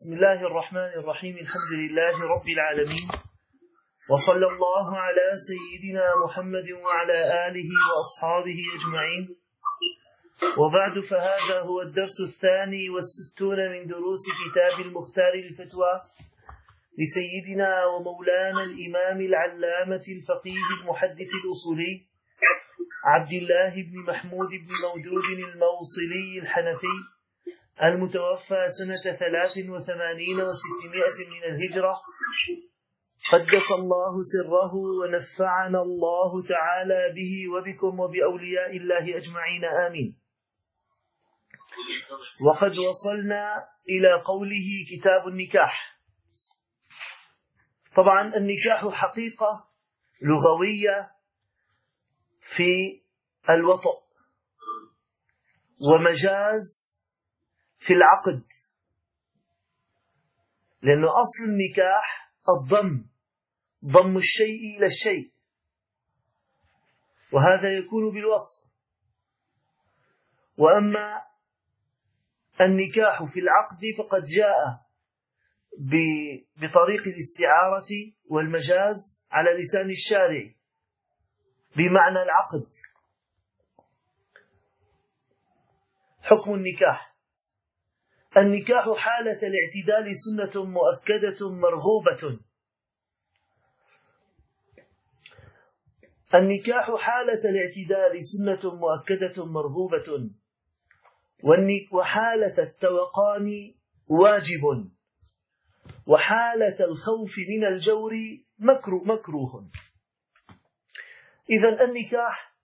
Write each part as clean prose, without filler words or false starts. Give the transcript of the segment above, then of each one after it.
بسم الله الرحمن الرحيم. الحمد لله رب العالمين، وصلى الله على سيدنا محمد وعلى آله وأصحابه أجمعين، وبعد، فهذا هو الدرس 62 من دروس كتاب المختار للفتوى لسيدنا ومولانا الإمام العلامة الفقيه المحدث الأصولي عبد الله بن محمود بن مودود الموصلي الحنفي المتوفى سنة 83 و600 من الهجرة، قدس الله سره ونفعنا الله تعالى به وبكم وبأولياء الله أجمعين، آمين. وقد وصلنا إلى قوله كتاب النكاح. طبعا النكاح حقيقة لغوية في الوطء، ومجاز في العقد، لأنه أصل النكاح ضم الشيء إلى الشيء، وهذا يكون بالوصف. وأما النكاح في العقد فقد جاء بطريق الاستعارة والمجاز على لسان الشارع بمعنى العقد. حكم النكاح: النكاح حالة الاعتدال سنة مؤكدة مرغوبة. النكاح حالة الاعتدال سنة مؤكدة مرغوبة، وحالة التوقان واجب، وحالة الخوف من الجور مكروه. إذن النكاح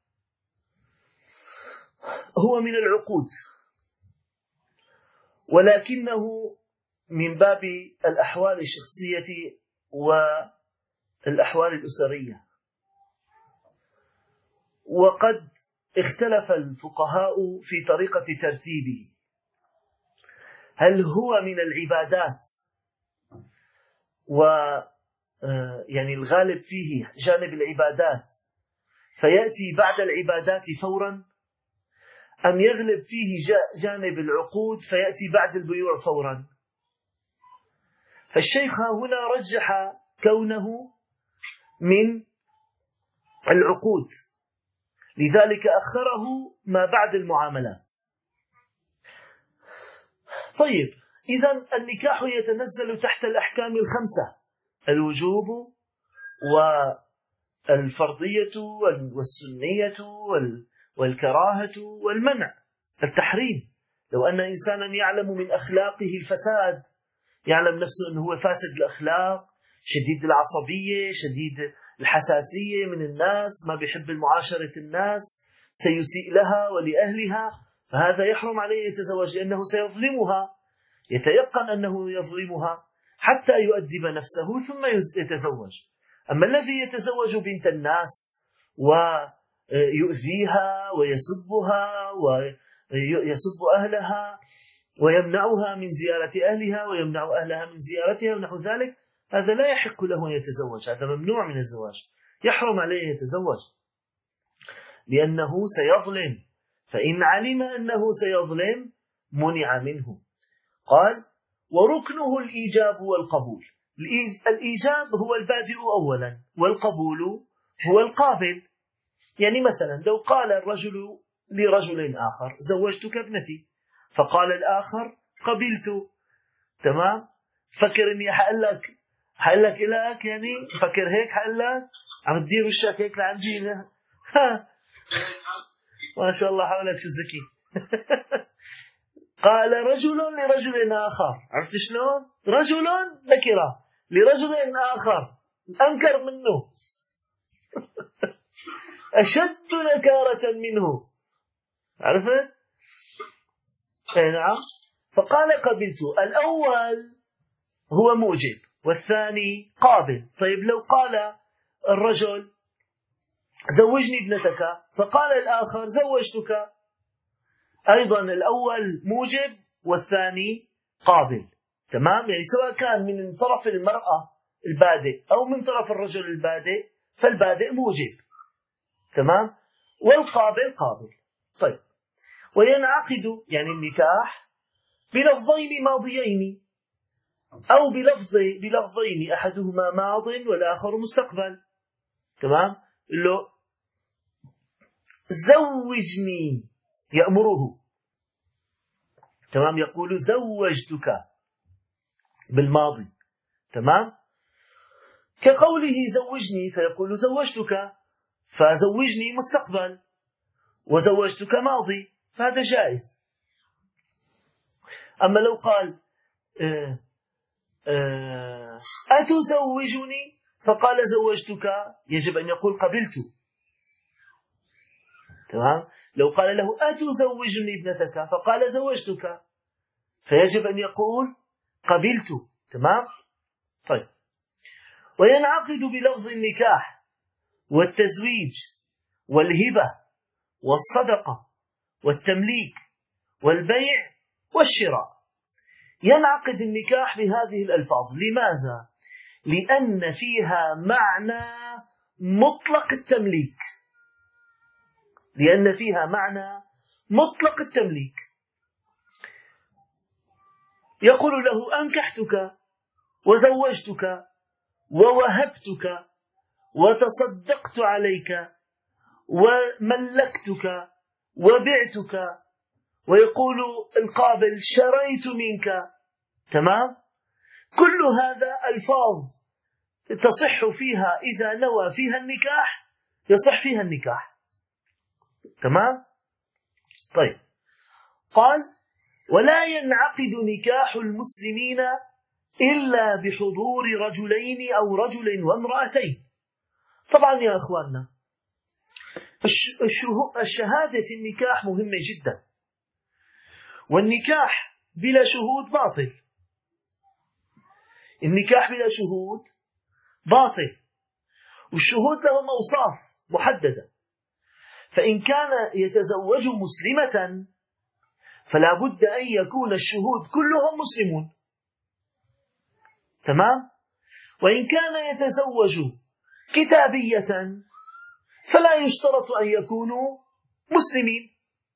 هو من العقود، ولكنه من باب الأحوال الشخصية والأحوال الأسرية. وقد اختلف الفقهاء في طريقة ترتيبه، هل هو من العبادات يعني الغالب فيه جانب العبادات فيأتي بعد العبادات فورا، أم يغلب فيه جانب العقود فيأتي بعد البيوع فورا؟ فالشيخ هنا رجح كونه من العقود، لذلك أخره ما بعد المعاملات. طيب، إذن النكاح يتنزل تحت الأحكام الخمسة: الوجوب والفرضية والسنية والكراهة والمنع. التحريم: لو أن إنسانا يعلم من أخلاقه الفساد، يعلم نفسه أنه هو فاسد الأخلاق، شديد العصبية، شديد الحساسية من الناس، ما بيحب المعاشرة الناس، سيسيء لها ولأهلها، فهذا يحرم عليه يتزوج، لأنه سيظلمها، يتيقن أنه يظلمها حتى يؤدب نفسه ثم يتزوج. أما الذي يتزوج بنت الناس ويؤذيها ويسبها ويسب أهلها ويمنعها من زيارة أهلها ويمنع أهلها من زيارتها ونحو ذلك، هذا لا يحق له أن يتزوج، هذا ممنوع من الزواج، يحرم عليه أن يتزوج لأنه سيظلم، فإن علم أنه سيظلم منع منه. قال: وركنه الإيجاب والقبول. الإيجاب هو البادئ أولا، والقبول هو القابل. يعني مثلا لو قال الرجل لرجل آخر: زوجتك ابنتي، فقال الآخر: قبلت، تمام، فكر إني حقل لك إلك، يعني فكر هيك حقل لك، عم تدير وشك هيك لعندي، ما شاء الله حولك شو ذكي. قال رجل لرجل آخر، عرفت شلون؟ رجل نكرة لرجل آخر أنكر منه أشد نكارة منه، عرفت؟ نعم. فقال: قبلت. الأول هو موجب والثاني قابل. طيب، لو قال الرجل: زوجني ابنتك، فقال الآخر: زوجتك، أيضا الأول موجب والثاني قابل، تمام. يعني سواء كان من طرف المرأة البادئ أو من طرف الرجل البادئ، فالبادئ موجب، تمام، والقابل قابل. طيب، وينعقد يعني النكاح بلفظين ماضيين، أو بلفظين أحدهما ماض والآخر مستقبل. تمام؟ له زوجني يأمره، تمام، يقول زوجتك بالماضي، تمام، كقوله زوجني فيقول زوجتك، فزوجني مستقبل وزوجتك ماضي، فهذا جائز. أما لو قال أتزوجني فقال زوجتك، يجب أن يقول قبلت. تمام؟ لو قال له أتزوجني ابنتك فقال زوجتك، فيجب أن يقول قبلت. تمام؟ طيب. وينعقد بلفظ النكاح والتزويج والهبة والصدقة والتمليك والبيع والشراء. ينعقد النكاح بهذه الألفاظ. لماذا؟ لأن فيها معنى مطلق التمليك. لأن فيها معنى مطلق التمليك. يقول له أنكحتك وزوجتك ووهبتك وتصدقت عليك وملكتك وبعتك، ويقول القابل شريت منك. تمام؟ كل هذا ألفاظ تصح فيها إذا نوى فيها النكاح، يصح فيها النكاح. تمام؟ طيب. قال ولا ينعقد نكاح المسلمين إلا بحضور رجلين أو رجل وامرأتين. طبعا يا أخواننا، الشهادة في النكاح مهمة جدا، والنكاح بلا شهود باطل. النكاح بلا شهود باطل، والشهود لهم أوصاف محددة. فإن كان يتزوج مسلمة فلا بد أن يكون الشهود كلهم مسلمون. تمام؟ وإن كان يتزوج كتابية فلا يشترط أن يكونوا مسلمين.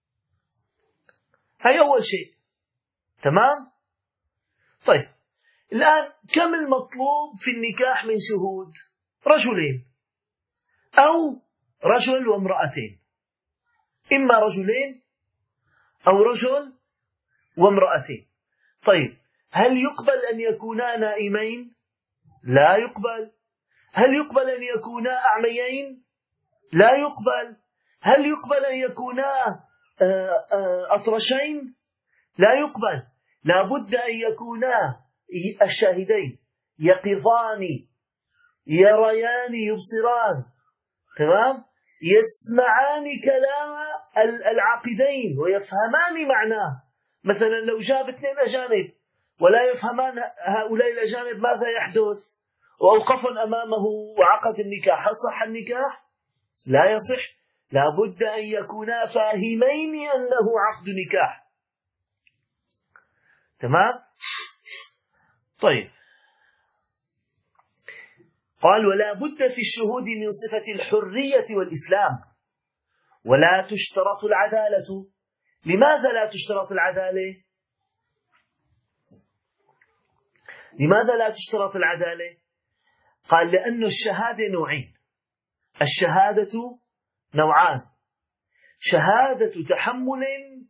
هاي أول شيء. تمام؟ طيب، الآن كم المطلوب في النكاح من شهود؟ رجلين أو رجل وامرأتين، إما رجلين أو رجل وامرأتين. طيب، هل يقبل أن يكونا نائمين؟ لا يقبل. هل يقبل أن يكونا أعميين؟ لا يقبل. هل يقبل أن يكونا أطرشين؟ لا يقبل. لا بد أن يكونا الشاهدين يقظان يريان يبصران. تمام؟ يسمعان كلام العاقدين ويفهمان معناه. مثلا لو جاب اثنين أجانب ولا يفهمان هؤلاء الأجانب ماذا يحدث، وأوقفهم أمامه وعقد النكاح، هل صح النكاح؟ لا يصح. لا بد أن يكونا فاهمين أنه عقد نكاح. تمام؟ طيب. قال ولا بد في الشهود من صفة الحرية والإسلام، ولا تشترط العدالة. لماذا لا تشترط العدالة؟ لماذا لا تشترط العدالة؟ قال لأن الشهادة نوعين. الشهادة نوعان: شهادة تحمل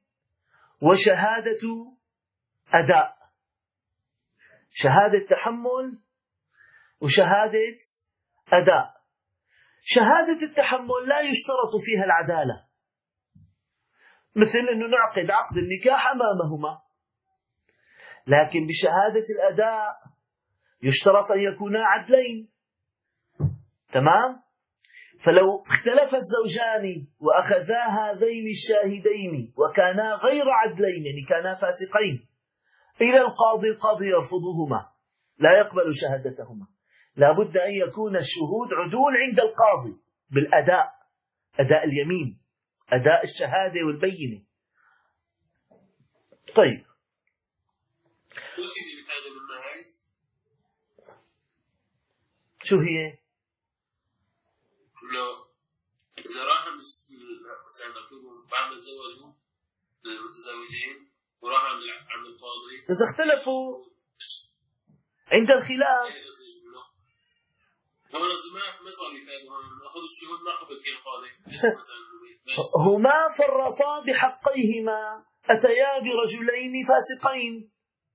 وشهادة أداء. شهادة تحمل وشهادة أداء. شهادة التحمل لا يشترط فيها العدالة، مثل أنه نعقد عقد النكاح أمامهما. لكن بشهادة الأداء يشترط أن يكونا عدلين. تمام؟ فلو اختلف الزوجان وأخذا هذين الشاهدين وكانا غير عدلين، يعني كانا فاسقين، إلى القاضي، القاضي يرفضهما، لا يقبل شهادتهما. لا بد أن يكون الشهود عدول عند القاضي بالأداء، أداء اليمين، أداء الشهادة والبينة. طيب، شو هي؟ إذا راح مثلا نقول بعد تزوجوا المتزوجين وراح عند القاضي، إذا اختلفوا عند الخلاف هما فرطا بحقيهما، أتيا برجلين فاسقين،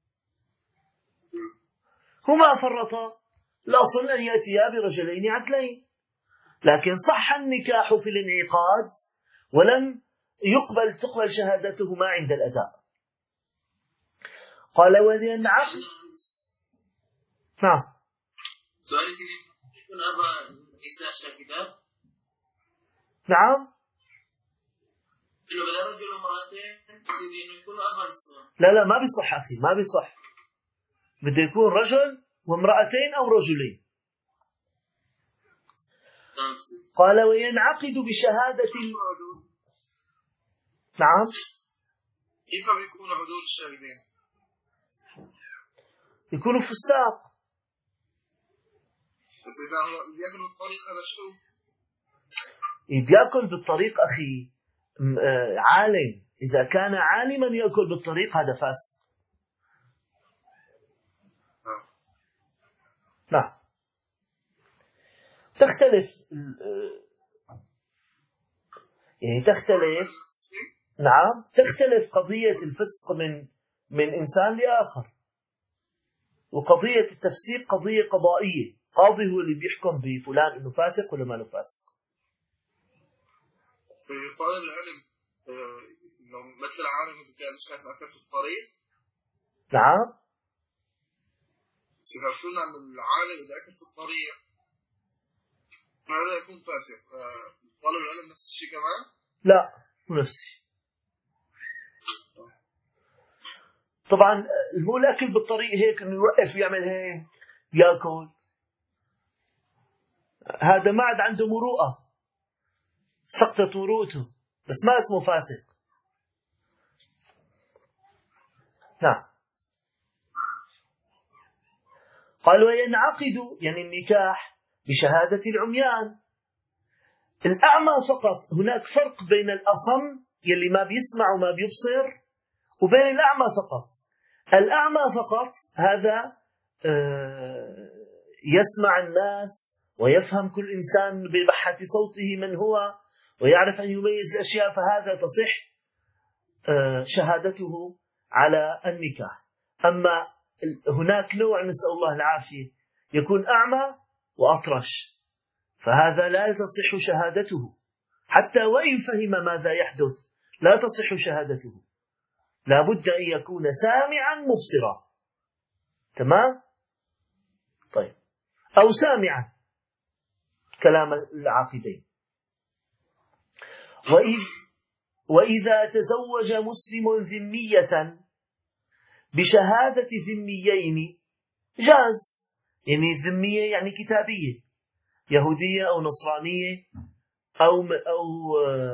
هما فرطا، الأصل أن يأتيا برجلين عدلين، لكن صح النكاح في الانعقاد ولم تقبل شهادتهما عند الأداء. قال وينعقد. نعم. سؤالي سيدي، يكون أربع نساء شاهدات؟ نعم. إنه بدل رجل وامرأتين سيدي إنه يكون أربع نساء. لا ما بيصح أخي، ما بيصح. بده يكون رجل وامرأتين أو رجلين. قال وينعقد بشهادة. نعم. كيف بيكون عدول الشاهدين؟ يكونوا فساق. بس إذا بيأكل بالطريق هذا شو؟ بيأكل بالطريق أخي عالم، إذا كان عالما يأكل بالطريق هذا فاسق. نعم. تختلف يعني تختلف. نعم تختلف قضية الفسق من إنسان لآخر، وقضية التفسير قضية قضائية، قاضي هو اللي بيحكم بفلان إنه فاسق ولا ما فاسق. في طالب العلم إنه مثل عالم إذا كان شخص أكل في الطريق. نعم. سيقولون أن العالم إذا أكل في الطريق هذا يكون فاسق. طالب العلم نفس الشيء كمان؟ لا مو نفس الشيء. طبعا مو الأكل بالطريق هيك إنه يوقف يعمل هيك يأكل، هذا ما عاد عنده مروءة، سقطت مروءته، بس ما اسمه فاسق. نعم. قال وينعقد يعني النكاح بشهادة العميان، الأعمى فقط. هناك فرق بين الأصم يلي ما بيسمع وما بيبصر وبين الأعمى فقط. الأعمى فقط هذا يسمع الناس ويفهم كل إنسان ببحة صوته من هو ويعرف أن يميز الأشياء، فهذا تصح شهادته على النكاح. أما هناك نوع نسأل الله العافية يكون أعمى وأطرش، فهذا لا تصح شهادته حتى وإن فهم ماذا يحدث، لا تصح شهادته، لا بد أن يكون سامعا مبصرا. تمام؟ طيب، أو سامعا كلام العاقدين. وإذا تزوج مسلم ذمية بشهادة ذميين جاز، يعني ذمية يعني كتابية، يهودية أو نصرانية أو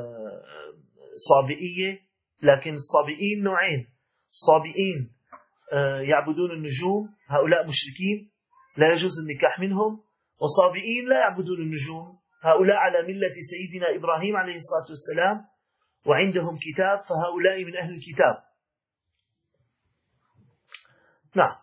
صابئية، لكن الصابئين نوعين: صابئين يعبدون النجوم، هؤلاء مشركين لا يجوز النكاح منهم، وصابئين لا يعبدون النجوم، هؤلاء على ملة سيدنا إبراهيم عليه الصلاة والسلام وعندهم كتاب، فهؤلاء من أهل الكتاب. نعم.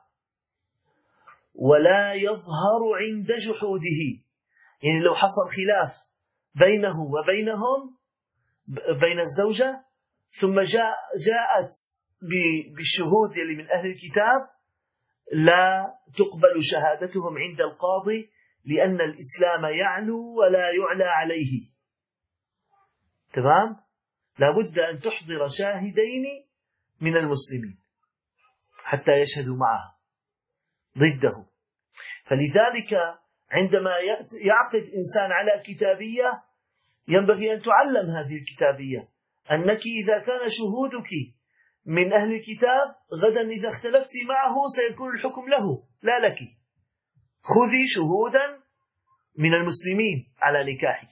ولا يظهر عند جحوده، يعني لو حصل خلاف بينه وبينهم بين الزوجة ثم جاءت بالشهود اللي من أهل الكتاب، لا تقبل شهادتهم عند القاضي، لأن الإسلام يعلو ولا يعلى عليه. تمام؟ لا بد أن تحضر شاهدين من المسلمين حتى يشهدوا معه ضده. فلذلك عندما يعقد إنسان على كتابية ينبغي أن تعلم هذه الكتابية، أنك إذا كان شهودك من أهل الكتاب غدا إذا اختلفت معه سيكون الحكم له لا لك، خذي شهودا من المسلمين على نكاحك.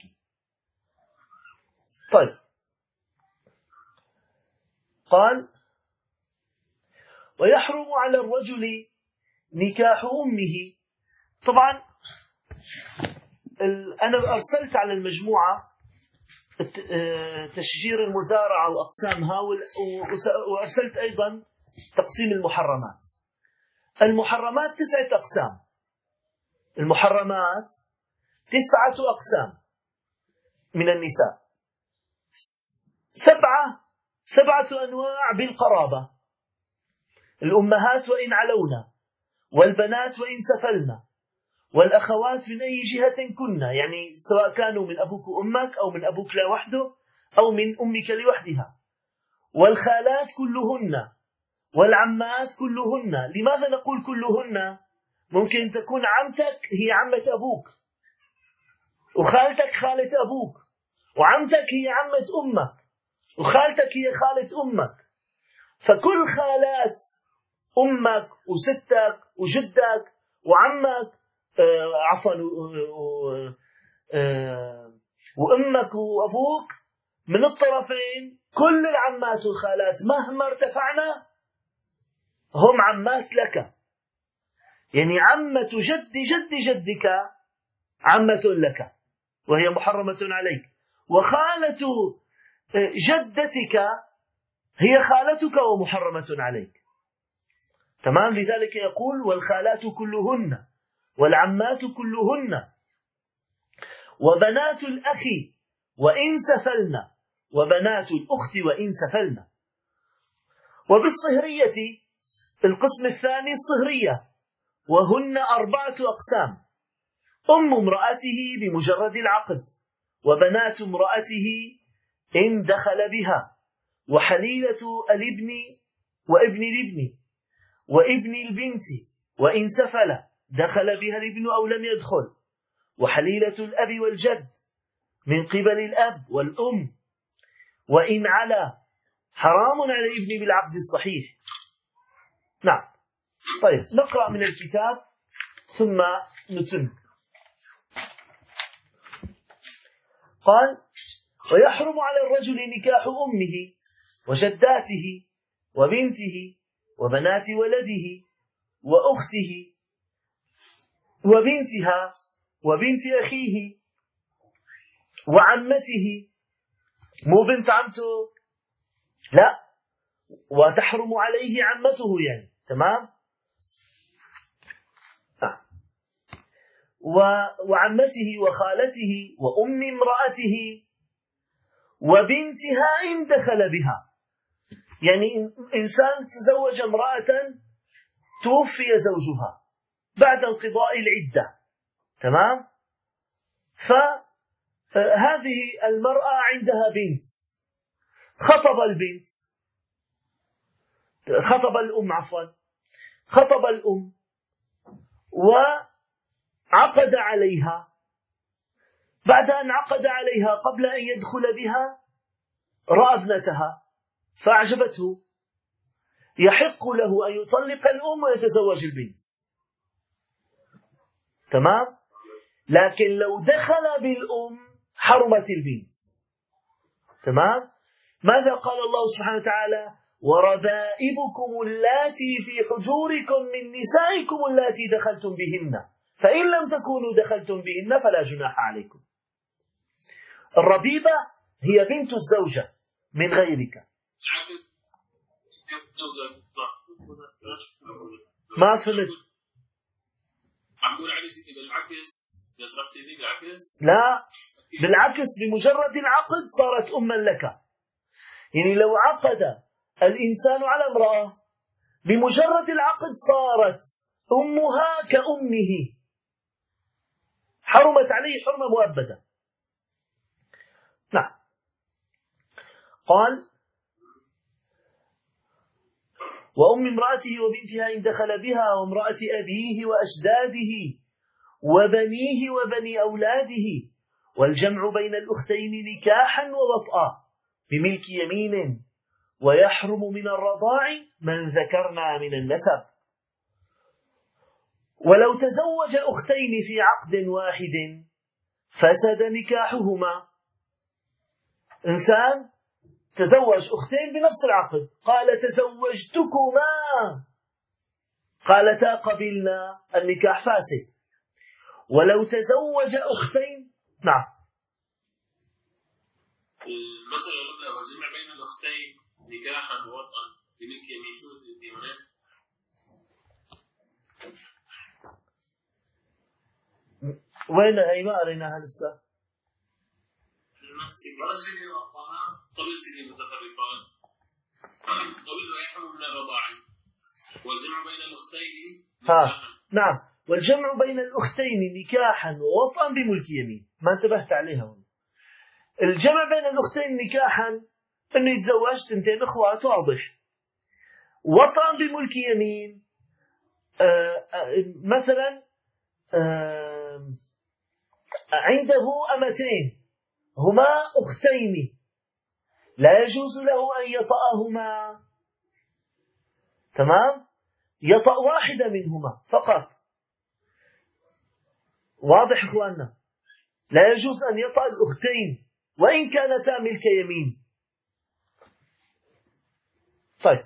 طيب، قال ويحرم على الرجل نكاح أمه. طبعا أنا أرسلت على المجموعة تشجير المزارعة وأقسامها، وأرسلت أيضا تقسيم المحرمات. المحرمات 9 أقسام. المحرمات 9 أقسام من النساء، 7 أنواع بالقرابة: الأمهات وإن علونا، والبنات وإن سفلنا، والأخوات من أي جهة كنا، يعني سواء كانوا من أبوك وأمك أو من أبوك لوحده أو من أمك لوحدها، والخالات كلهن، والعمات كلهن. لماذا نقول كلهن؟ ممكن تكون عمتك هي عمة أبوك، وخالتك خالة أبوك، وعمتك هي عمة أمك، وخالتك هي خالة أمك. فكل خالات أمك وستك وجدك وعمك وأمك وأبوك من الطرفين، كل العمات والخالات مهما ارتفعنا هم عمات لك. يعني عمة جد جد جدك عمة لك وهي محرمة عليك، وخالة جدتك هي خالتك ومحرمة عليك. تمام؟ لذلك يقول والخالات كلهن، والعمات كلهن، وبنات الأخ وإن سفلن، وبنات الأخت وإن سفلن. وبالصهرية القسم الثاني الصهرية، وهن 4 أقسام: أم امرأته بمجرد العقد، وبنات امرأته إن دخل بها، وحليلة الابن وابن الابن وابن البنت وإن سفل دخل بها الابن أو لم يدخل، وحليلة الأب والجد من قبل الأب والأم وإن على، حرام على الابن بالعقد الصحيح. نعم. طيب نقرأ من الكتاب ثم نتم. قال: ويحرم على الرجل نكاح أمه وجداته وبنته وبنات ولده وأخته وبنتها وبنت أخيه وعمته، مو بنت عمته، لا، وتحرم عليه عمته يعني. تمام؟ وعمته وخالته وأم امرأته وبنتها إن دخل بها. يعني إنسان تزوج امرأة توفي زوجها بعد انقضاء العدة، تمام؟ فهذه المرأة عندها بنت، خطب الأم وعقد عليها. بعد أن عقد عليها قبل أن يدخل بها رأى ابنتها فأعجبته، يحق له أن يطلق الأم ويتزوج البنت. تمام؟ لكن لو دخل بالأم حرمت البنت. تمام؟ ماذا قال الله سبحانه وتعالى؟ وربائبكم اللاتي في حجوركم من نسائكم اللاتي دخلتم بهن فإن لم تكونوا دخلتم بهن فلا جناح عليكم. الربيبة هي بنت الزوجة من غيرك. ما فهمت؟ لا، بالعكس، بمجرد العقد صارت أما لك. يعني لو عقد الإنسان على امرأة بمجرد العقد صارت أمها كأمه، حرمت عليه حرمة مؤبدة. نعم. قال: وأم امرأته وبنتها إن دخل بها، وامرأة أبيه وأجداده وبنيه وبني أولاده، والجمع بين الأختين نكاحا ووطئا بملك يمين، ويحرم من الرضاع من ذكرنا من النسب. ولو تزوج أختين في عقد واحد فسد نكاحهما. إنسان تزوج أختين بنفس العقد، قال تزوجتكما، قالتا قبلنا، النكاح فاسد. ولو تزوج أختين، نعم، المسألة الأولى والجمع بين الأختين نكاحا ووطئا بملك يمين، شو الديوانات؟ وين هي ما قريناها لسه؟ قبل سنين متفرقات قبل يحرم من الرضاعي والجمع بين الأختين نعم، والجمع بين الأختين نكاحا ووطئا بملك يمين. ما انتبهت عليها هنا. الجمع بين الأختين نكاحا أنه يتزوج تنتين أخوات، واضح. وطئا بملك يمين مثلا عنده أمتين هما أختين، لا يجوز له أن يطأهما، تمام؟ يطأ واحدة منهما فقط. واضح إخواننا؟ لا يجوز أن يطأ الأختين وإن كانتا ملك يمين. طيب،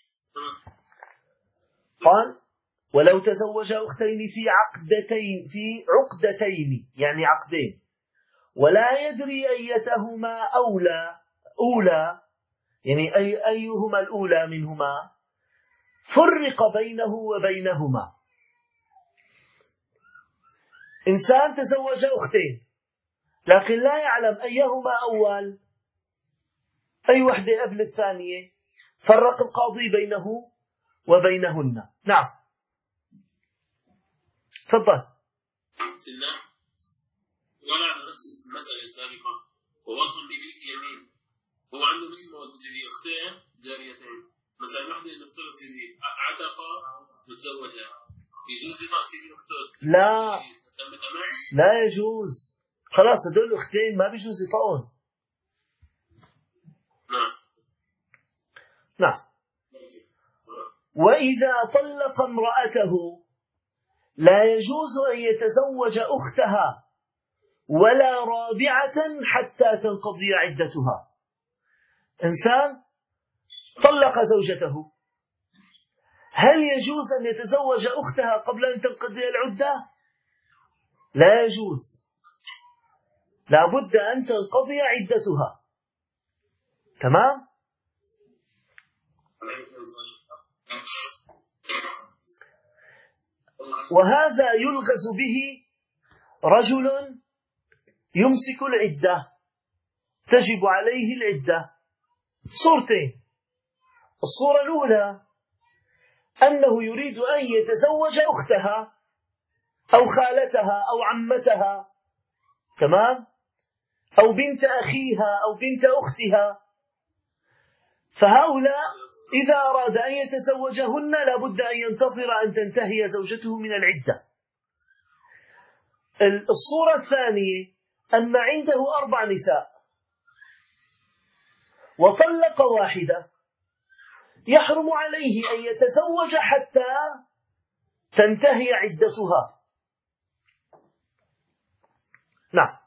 قال ولو تزوج أختين في عقدتين يعني عقدين، ولا يدري أيتهما أولى يعني أيهما الأولى منهما، فرق بينه وبينهما. إنسان تزوج أختين لكن لا يعلم أيهما أول، أي وحدة قبل الثانية، فرق القاضي بينه وبينهن. نعم، تفضل. ولا على نفس المسألة السابقة ووطن بملك يمين، هو عنده مثل ما قلت سيدي أختين جاريتين، مثلا واحدة نفترض سيدي عتقة متزوجة، يجوز يطأ سيدي أختين؟ لا يجوز، خلاص هدول أختين ما بيجوز يطأون. نعم. وإذا طلق امرأته لا يجوز أن يتزوج أختها ولا رابعة حتى تنقضي عدتها. إنسان طلق زوجته، هل يجوز أن يتزوج أختها قبل أن تنقضي العدة؟ لا يجوز، لا بد أن تنقضي عدتها. تمام؟ وهذا يلغز به رجل يمسك العدة، تجب عليه العدة. صورتين: الصورة الأولى أنه يريد أن يتزوج أختها أو خالتها أو عمتها، تمام، أو بنت أخيها أو بنت أختها، فهؤلاء إذا أراد أن يتزوجهن لابد أن ينتظر أن تنتهي زوجته من العدة. الصورة الثانية أن عنده 4 نساء وطلق واحدة، يحرم عليه أن يتزوج حتى تنتهي عدتها. نعم.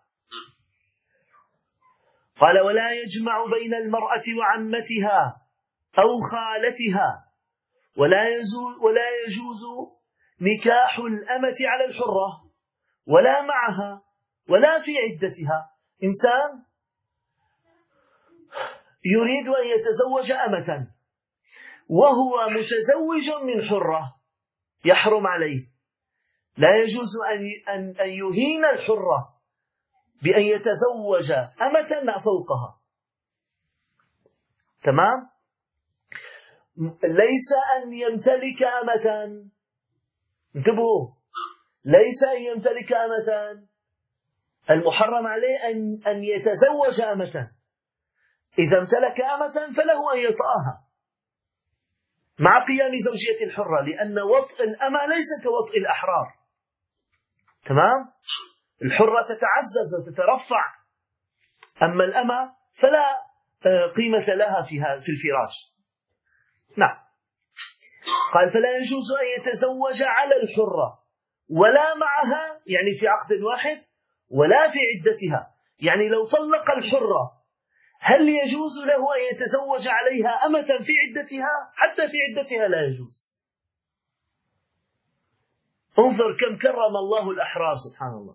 قال ولا يجمع بين المرأة وعمتها أو خالتها، ولا يجوز نكاح الأمة على الحرة ولا معها ولا في عدتها. إنسان يريد أن يتزوج أمة وهو متزوج من حرة، يحرم عليه، لا يجوز أن يهين الحرة بأن يتزوج أمة فوقها. تمام؟ ليس أن يمتلك أمة، انتبهوا، ليس أن يمتلك أمة، المحرم عليه أن يتزوج أمة. إذا امتلك أمة فله أن يطأها مع قيام زوجية الحرة، لأن وطء الأمة ليس كوطء الأحرار. تمام؟ الحرة تتعزز وتترفع، أما الأمة فلا قيمة لها في الفراش. نعم. قال فلا يجوز أن يتزوج على الحرة ولا معها، يعني في عقد واحد، ولا في عدتها. يعني لو طلق الحرة هل يجوز له أن يتزوج عليها أمة في عدتها؟ حتى في عدتها لا يجوز. انظر كم كرم الله الأحرار، سبحان الله.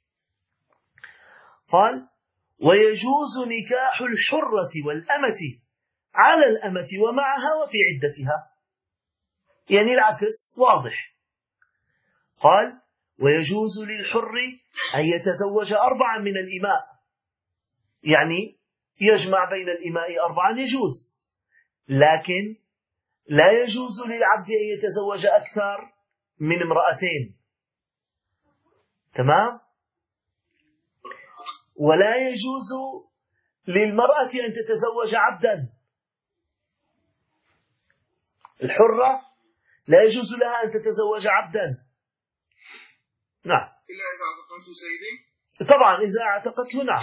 قال ويجوز نكاح الحرة والأمة على الأمة ومعها وفي عدتها، يعني العكس واضح. قال ويجوز للحر أن يتزوج 4 من الإماء، يعني يجمع بين الإماء 4 يجوز، لكن لا يجوز للعبد أن يتزوج أكثر من 2. تمام؟ ولا يجوز للمرأة أن تتزوج عبدا. الحرة لا يجوز لها أن تتزوج عبدا. نعم. إلا إذا اعتقته سيدي. طبعا إذا اعتقته نعم.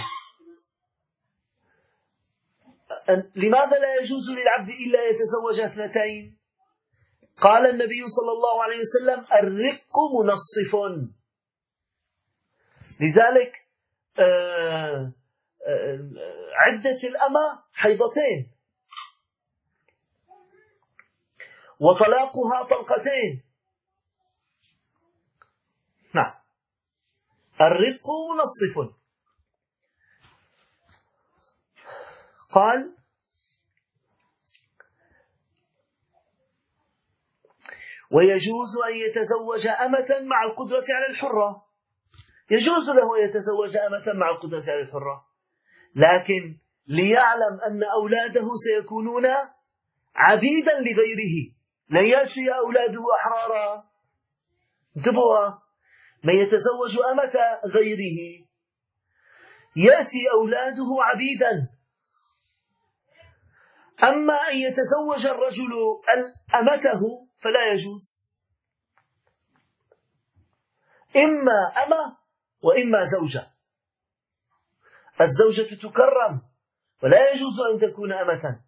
لماذا لا يجوز للعبد إلا يتزوج 2؟ قال النبي صلى الله عليه وسلم: الرق منصف. لذلك عدة الأمة 2 وطلاقها 2. نعم. الرق منصف. قال: ويجوز أن يتزوج أمة مع القدرة على الحرة. يجوز له أن يتزوج أمة مع القدرة على الحرة، لكن ليعلم أن أولاده سيكونون عبيدا لغيره، لن يأتي أولاده أحرارا. انتبهوا، من يتزوج أمة غيره يأتي أولاده عبيدا. أما أن يتزوج الرجل أمته فلا يجوز، إما أمة وإما زوجة. الزوجة تكرم ولا يجوز أن تكون أمة.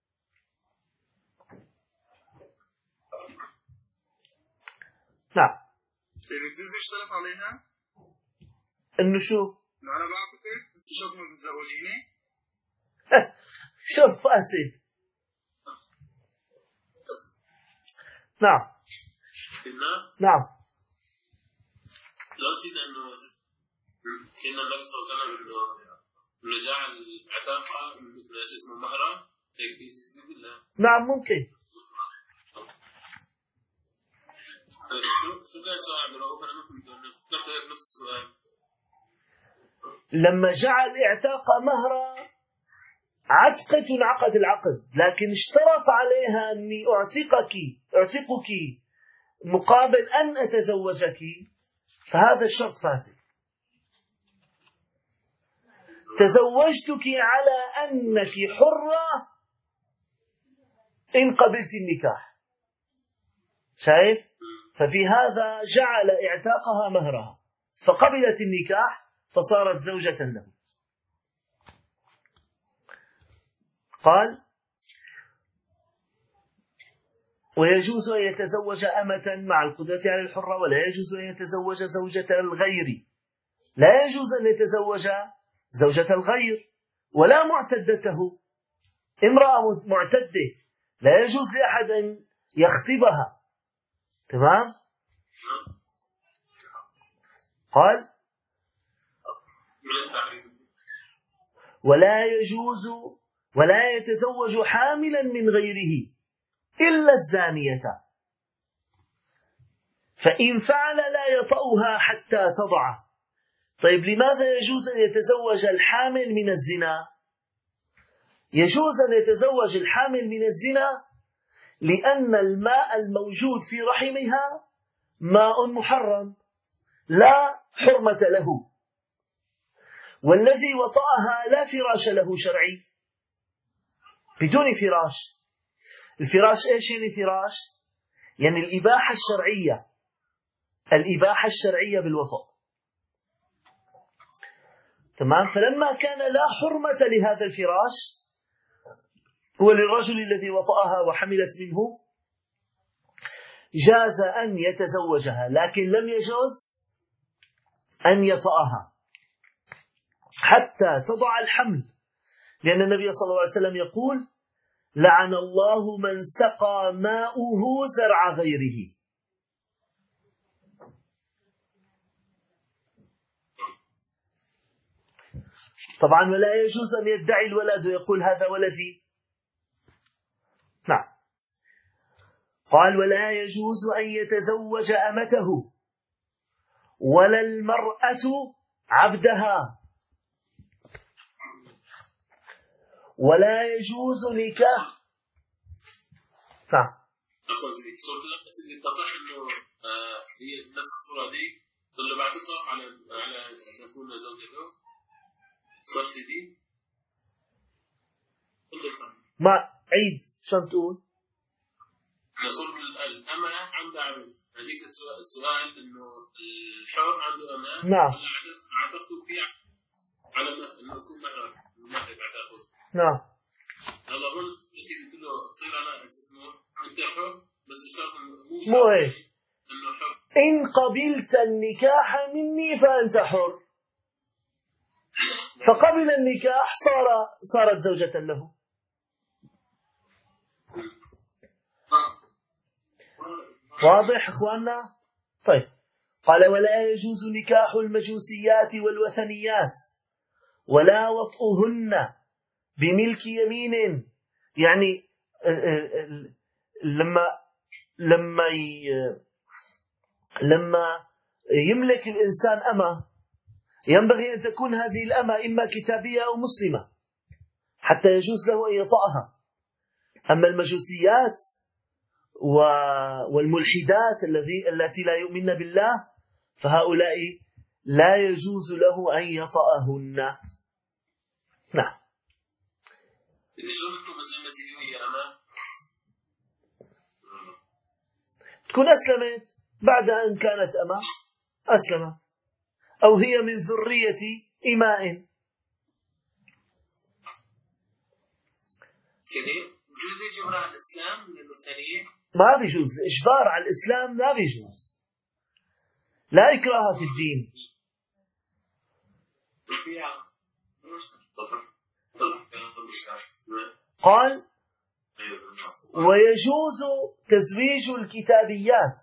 نعم. يجوز يشترط عليها إنه شو؟ أنا بعتقد بس شرط ما بتزوجيني. شرط فاسد. نعم. نعم. لو سيدنا إنه سيدنا النبي صلى الله عليه وسلم إنه جعل العتاقة مثل اسمه مهرة يكفي سيدنا بالله. نعم ممكن. شو كان سؤال عبد الرؤوف؟ أنا ما فهمت نفس السؤال. لما جعل اعتاق مهرا عتقة انعقد العقد، لكن اشترط عليها أني أعتقك مقابل أن أتزوجك، فهذا الشرط فاسد. تزوجتك على أنك حرة إن قبلت النكاح. شايف؟ ففي هذا جعل اعتاقها مهرها، فقبلت النكاح فصارت زوجة له. قال: ويجوز أن يتزوج أمة مع القدرة على الحرة، ولا يجوز أن يتزوج زوجة الغير. لا يجوز أن يتزوج زوجة الغير ولا معتدته. امرأة معتدة لا يجوز لأحد أن يخطبها. تمام؟ قال: ولا يجوز ولا يتزوج حاملا من غيره إلا الزانية، فإن فعل لا يطأها حتى تضع. طيب لماذا يجوز أن يتزوج الحامل من الزنا؟ يجوز أن يتزوج الحامل من الزنا لأن الماء الموجود في رحمها ماء محرم لا حرمة له، والذي وطأها لا فراش له شرعي، بدون فراش. الفراش إيش يعني فراش؟ يعني الإباحة الشرعية، الإباحة الشرعية بالوطأ. تمام؟ فلما كان لا حرمة لهذا الفراش هو للرجل الذي وطأها وحملت منه، جاز أن يتزوجها، لكن لم يجوز أن يطأها حتى تضع الحمل، لأن النبي صلى الله عليه وسلم يقول: لعن الله من سقى ماؤه زرع غيره. طبعا ولا يجوز أن يدعي الولد ويقول هذا ولدي. نعم. قال: ولا يجوز أن يتزوج أمته ولا المرأة عبدها، ولا يجوز نكاح. نعم. أصلاً صورة الأسد تصح إنه هي نفس الصورة دي اللي بعد تطلق على تكون زوجته صح دي. ما عيد شو تقول؟ صورة الأمة عند عبد. هذيك السؤال إنه الحر عنده أمة. نعم. عتقته فيه على إنه يكون مهر بعد. نعم. هلا هون بس يقول له تصير أنا اسمه أنت حر بس الشرط مو هيك. إنه حر. إن قبلت النكاح مني فأنت حر. فقبل النكاح صارت زوجة له. واضح إخواننا؟ طيب قال ولا يجوز نكاح المجوسيات والوثنيات ولا وطئهن بملك يمين. يعني لما يملك الإنسان أمة ينبغي أن تكون هذه الأمة إما كتابية أو مسلمة حتى يجوز له أن يطأها. أما المجوسيات والملحدات التي لا يؤمن بالله فهؤلاء لا يجوز له أن يطأهن. نعم. تكون أسلمت بعد أن كانت أمة أسلمت أو هي من ذرية إماء. يجوز الإجبار على الإسلام للمسلمين؟ ما بيجوز الإجبار على الإسلام، لا بيجوز، لا إكراه في الدين. قال ويجوز تزويج الكتابيات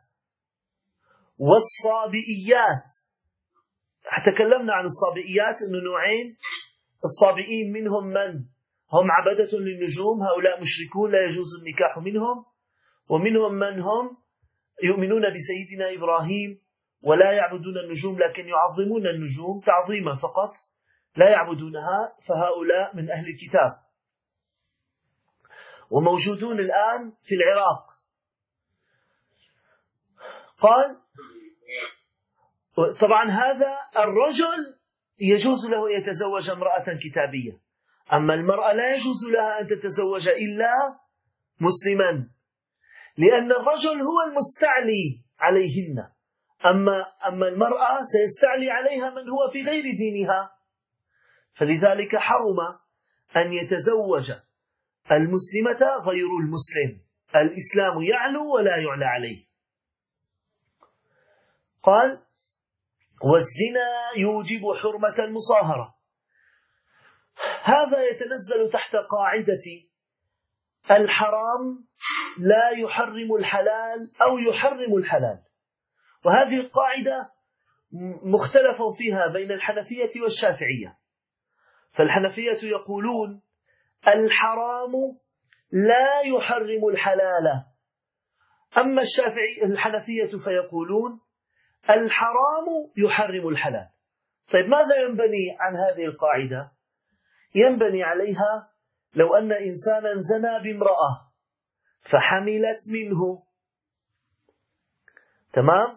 والصابئيات. تكلمنا عن الصابئيات إنه نوعين. الصابئين منهم من هم عبدة للنجوم، هؤلاء مشركون لا يجوز النكاح منهم. ومنهم من هم يؤمنون بسيدنا إبراهيم ولا يعبدون النجوم لكن يعظمون النجوم تعظيما فقط لا يعبدونها، فهؤلاء من أهل الكتاب وموجودون الآن في العراق. قال طبعا هذا الرجل يجوز له أن يتزوج امرأة كتابية، أما المرأة لا يجوز لها أن تتزوج إلا مسلما، لأن الرجل هو المستعلي عليهن، أما المرأة سيستعلي عليها من هو في غير دينها، فلذلك حرم أن يتزوج المسلمة غير المسلم. الإسلام يعلو ولا يعلى عليه. قال والزنا يوجب حرمة المصاهرة. هذا يتنزل تحت قاعدة الحرام لا يحرم الحلال أو يحرم الحلال، وهذه القاعدة مختلف فيها بين الحنفية والشافعية. فالحنفية يقولون الحرام لا يحرم الحلال، أما الحنفية فيقولون الحرام يحرم الحلال. طيب ماذا ينبني عن هذه القاعدة؟ ينبني عليها لو أن إنسانا زنى بامرأة فحملت منه، تمام؟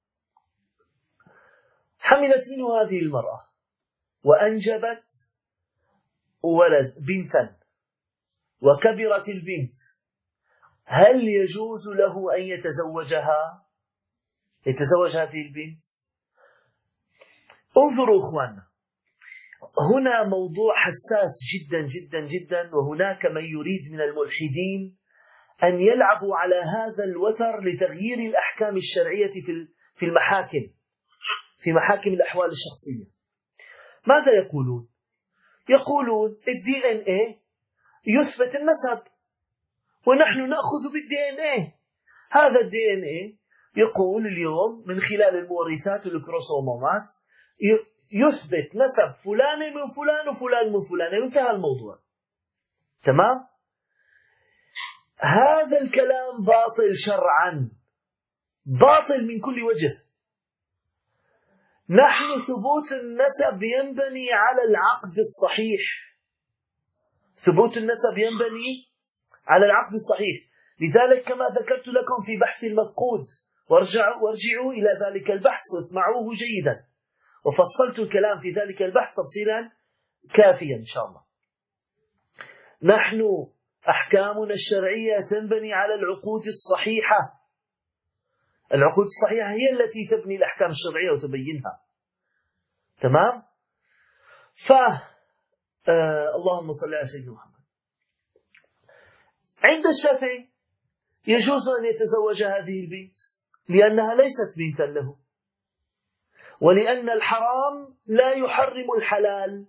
حملت منه هذه المرأة وأنجبت ولد بنتا وكبرت البنت، هل يجوز له أن يتزوج هذه البنت؟ انظروا أخواننا، هنا موضوع حساس جدا جدا جدا، وهناك من يريد من الملحدين أن يلعبوا على هذا الوتر لتغيير الأحكام الشرعية في المحاكم، في محاكم الأحوال الشخصية. ماذا يقولون؟ يقولون الDNA يثبت النسب ونحن نأخذ بالDNA. هذا الDNA يقول اليوم من خلال المورثات والكروموسومات يثبت نسب فلان من فلان وفلان من فلان، انتهى الموضوع. تمام؟ هذا الكلام باطل شرعا، باطل من كل وجه. نحن ثبوت النسب ينبني على العقد الصحيح. ثبوت النسب ينبني على العقد الصحيح. لذلك كما ذكرت لكم في بحث المفقود، وارجعوا إلى ذلك البحث واسمعوه جيدا، وفصلت الكلام في ذلك البحث تفصيلا كافيا إن شاء الله. نحن أحكامنا الشرعية تنبني على العقود الصحيحة. العقود الصحيحة هي التي تبني الأحكام الشرعية وتبينها. تمام؟ اللهم صل على سيدنا محمد. عند الشافعي يجوز أن يتزوج هذه البنت لأنها ليست بنتا له، ولأن الحرام لا يحرم الحلال.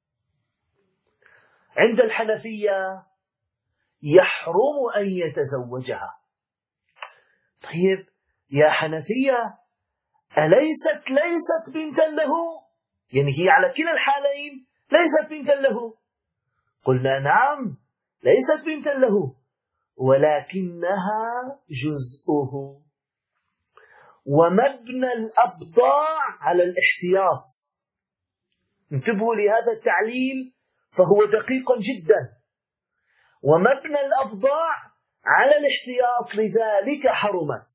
عند الحنفية يحرم أن يتزوجها. طيب يا حنفية، ليست بنتا له؟ يعني هي على كلا الحالين ليست بنتا له. قلنا نعم، ليست بنتا له، ولكنها جزءه. ومبنى الأبضاع على الاحتياط. انتبهوا لهذا التعليل فهو دقيق جدا. ومبنى الأبضاع على الاحتياط، لذلك حرمت.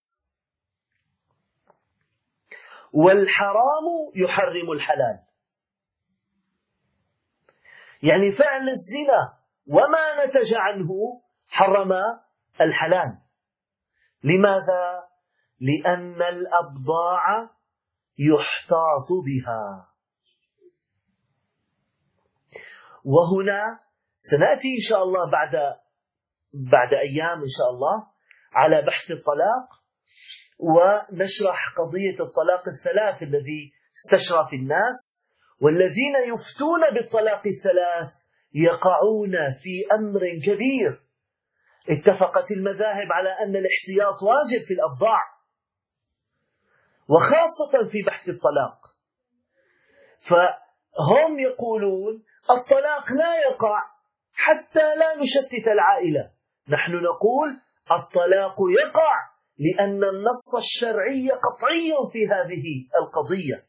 والحرام يحرم الحلال. يعني فعل الزنا وما نتج عنه حرم الحلال. لماذا؟ لأن الأبضاع يحتاط بها. وهنا سنأتي إن شاء الله بعد أيام إن شاء الله على بحث الطلاق، ونشرح قضية الطلاق الثلاث الذي استشرف الناس، والذين يفتون بالطلاق الثلاث يقعون في أمر كبير. اتفقت المذاهب على أن الاحتياط واجب في الأبضاع، وخاصة في بحث الطلاق. فهم يقولون الطلاق لا يقع حتى لا نشتت العائلة. نحن نقول الطلاق يقع لأن النص الشرعي قطعي في هذه القضية.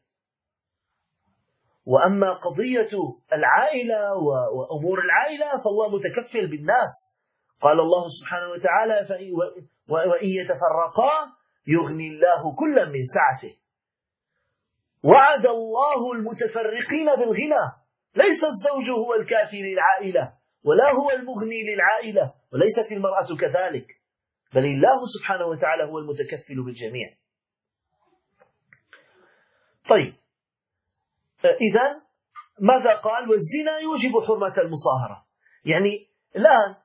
وأما قضية العائلة وأمور العائلة فالله متكفل بالناس. قال الله سبحانه وتعالى: وإن يتفرقا يغني الله كلا من سعته. وعد الله المتفرقين بالغنى. ليس الزوج هو الكافي للعائلة، ولا هو المغني للعائلة، وليست المرأة كذلك، بل الله سبحانه وتعالى هو المتكفل بالجميع. طيب، إذن ماذا قال؟ والزنا يوجب حرمة المصاهرة. يعني الآن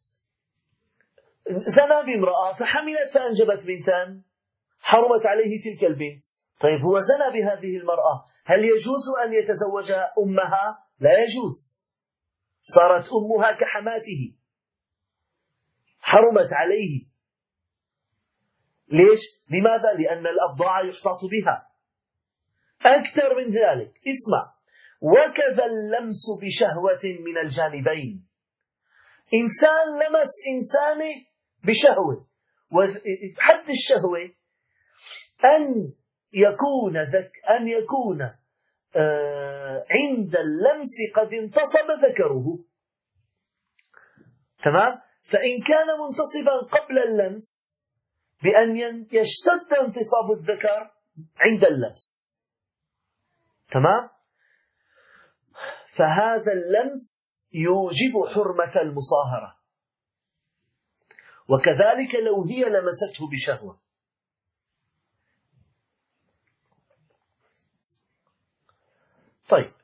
زنى بامرأة فحملت فأنجبت بنتا، حرمت عليه تلك البنت. طيب هو زنى بهذه المرأة، هل يجوز أن يتزوج أمها؟ لا يجوز. صارت أمها كحماته، حرمت عليه. ليش؟ لماذا؟ لأن الأبضاع يحتاط بها. أكثر من ذلك، اسمع: وكذا اللمس بشهوة من الجانبين. إنسان لمس إنسان بشهوة، وحد الشهوة أن يكون عند اللمس قد انتصب ذكره. تمام؟ فإن كان منتصبا قبل اللمس بأن يشتد انتصاب الذكر عند اللمس. تمام؟ فهذا اللمس يوجب حرمة المصاهرة. وكذلك لو هي لمسته بشهوة. طيب،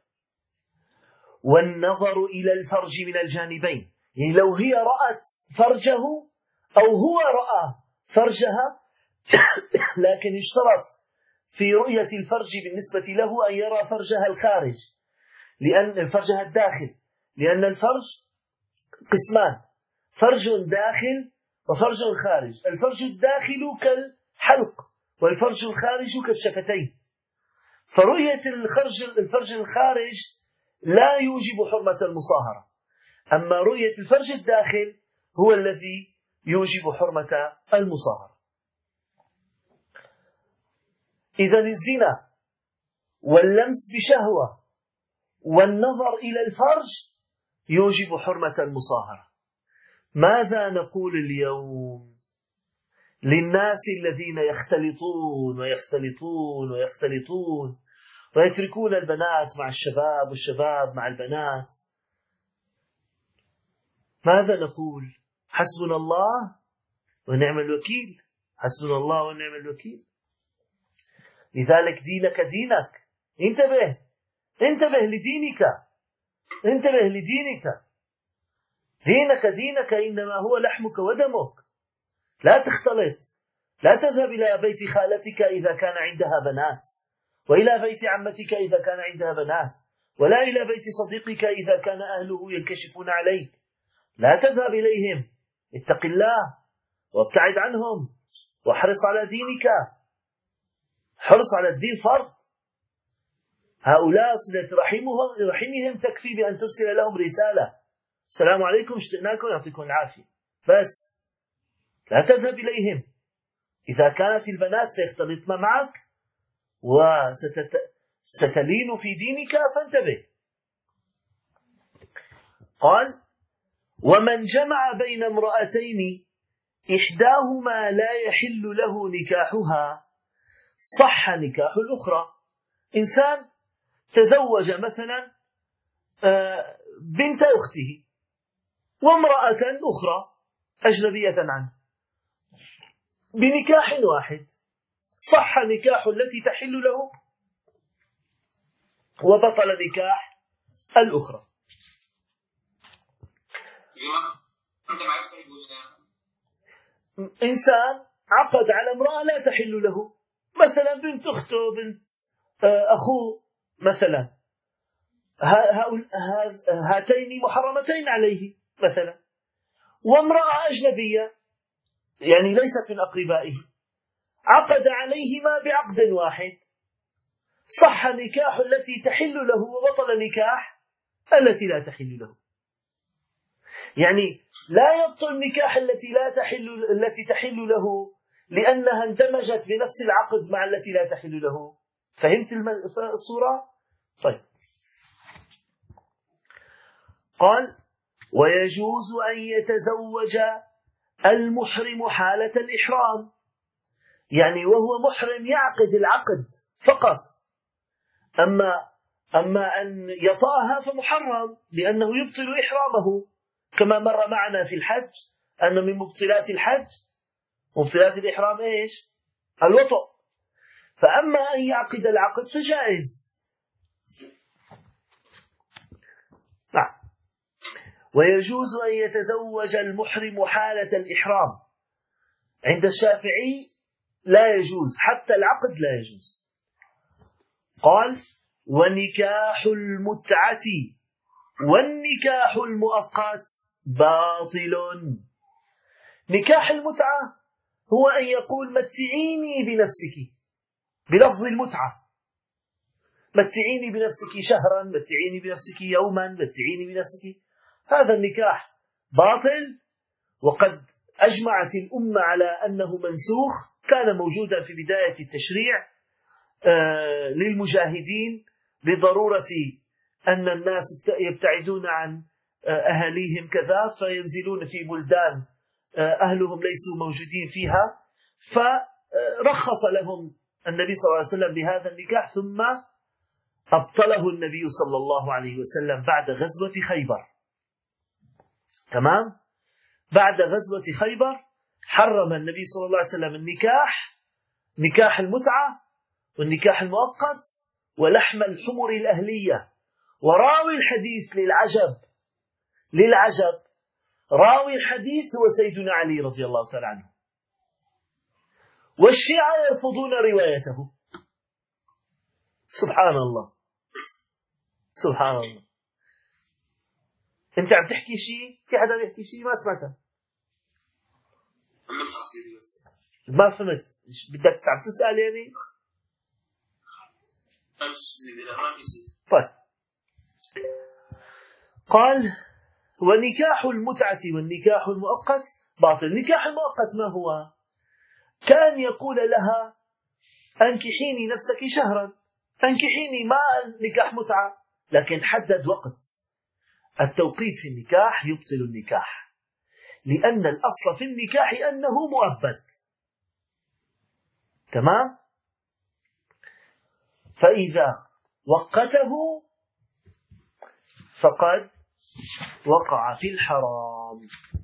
والنظر إلى الفرج من الجانبين. يعني لو هي رأت فرجه أو هو رأى فرجها، لكن يشترط في رؤية الفرج بالنسبة له أن يرى فرجها الخارج، لأن فرجها الداخل، لأن الفرج قسمان: فرج داخل وفرج خارج. الفرج الداخل كالحلق، والفرج الخارج كالشفتين. فرؤية الفرج الخارج لا يوجب حرمة المصاهرة، أما رؤية الفرج الداخل هو الذي يوجب حرمة المصاهرة. إذن الزنا واللمس بشهوة والنظر إلى الفرج يوجب حرمة المصاهرة. ماذا نقول اليوم للناس الذين يختلطون ويختلطون ويختلطون ويتركون البنات مع الشباب والشباب مع البنات؟ ماذا نقول؟ حسبنا الله ونعم الوكيل، حسبنا الله ونعم الوكيل. لذلك دينك دينك، انتبه لدينك، انتبه لدينك. دينك دينك إنما هو لحمك ودمك. لا تختلط، لا تذهب إلى بيت خالتك إذا كان عندها بنات، وإلى بيت عمتك إذا كان عندها بنات، ولا إلى بيت صديقك إذا كان أهله ينكشفون عليك. لا تذهب إليهم، اتق الله وابتعد عنهم واحرص على دينك. حرص على الدين فرض. هؤلاء صلة رحمهم تكفي بأن ترسل لهم رسالة: السلام عليكم، اشتقناكم، يعطيكم العافية، بس. لا تذهب إليهم. إذا كانت البنات سيختلطن معك وستلين في دينك فانتبه. قال: ومن جمع بين امرأتين إحداهما لا يحل له نكاحها صح نكاح الأخرى. إنسان تزوج مثلا بنت أخته وامرأة أخرى أجنبية عنه بنكاح واحد، صح نكاح التي تحل له وبطل نكاح الأخرى. إنسان عقد على امرأة لا تحل له، مثلا بنت أخته، بنت أخوه مثلا، هاتين محرمتين عليه مثلا، وامرأة أجنبية يعني ليست من أقربائه، عقد عليهما بعقد واحد، صح نكاح التي تحل له وبطل نكاح التي لا تحل له. يعني لا يبطل نكاح التي تحل له لأنها اندمجت بنفس العقد مع التي لا تحل له. فهمت الصورة؟ طيب. قال: ويجوز أن يتزوج المحرم حالة الإحرام، يعني وهو محرم يعقد العقد فقط، أما أن يطأها فمحرم لأنه يبطل إحرامه، كما مر معنا في الحج أن من مبطلات الحج مبطلات الإحرام إيش؟ الوطأ. فأما أن يعقد العقد فجائز. نعم. ويجوز أن يتزوج المحرم حالة الإحرام. عند الشافعي لا يجوز، حتى العقد لا يجوز. قال: ونكاح المتعة والنكاح المؤقت باطل. نكاح المتعة هو أن يقول: متعيني بنفسك، بلفظ المتعة، متعيني بنفسك شهرا، متعيني بنفسك يوما، متعيني بنفسك. هذا النكاح باطل، وقد أجمعت الأمة على أنه منسوخ. كان موجودا في بداية التشريع للمجاهدين لضرورة أن الناس يبتعدون عن أهاليهم كذا، فينزلون في بلدان أهلهم ليسوا موجودين فيها، فرخص لهم النبي صلى الله عليه وسلم بهذا النكاح، ثم أبطله النبي صلى الله عليه وسلم بعد غزوة خيبر. تمام؟ بعد غزوة خيبر حرم النبي صلى الله عليه وسلم النكاح، نكاح المتعة والنكاح المؤقت ولحم الحمر الأهلية. وراوي الحديث للعجب راوي الحديث هو سيدنا علي رضي الله تعالى عنه، والشيعة يرفضون روايته. سبحان الله، سبحان الله. انت عم تحكي شيء، في حدا يحكي شيء ما سمعته، ما فهمت. بدك عم تسأل يعني؟ طيب. قال: ونكاح المتعة والنكاح المؤقت باطل. النكاح المؤقت ما هو؟ كان يقول لها: أنكحيني نفسك شهرا، أنكحيني، ما نكاح متعة، لكن حدد وقت. التوقيت في النكاح يبطل النكاح، لأن الأصل في النكاح أنه مؤبد. تمام؟ فإذا وقته فقد وقع في الحرام.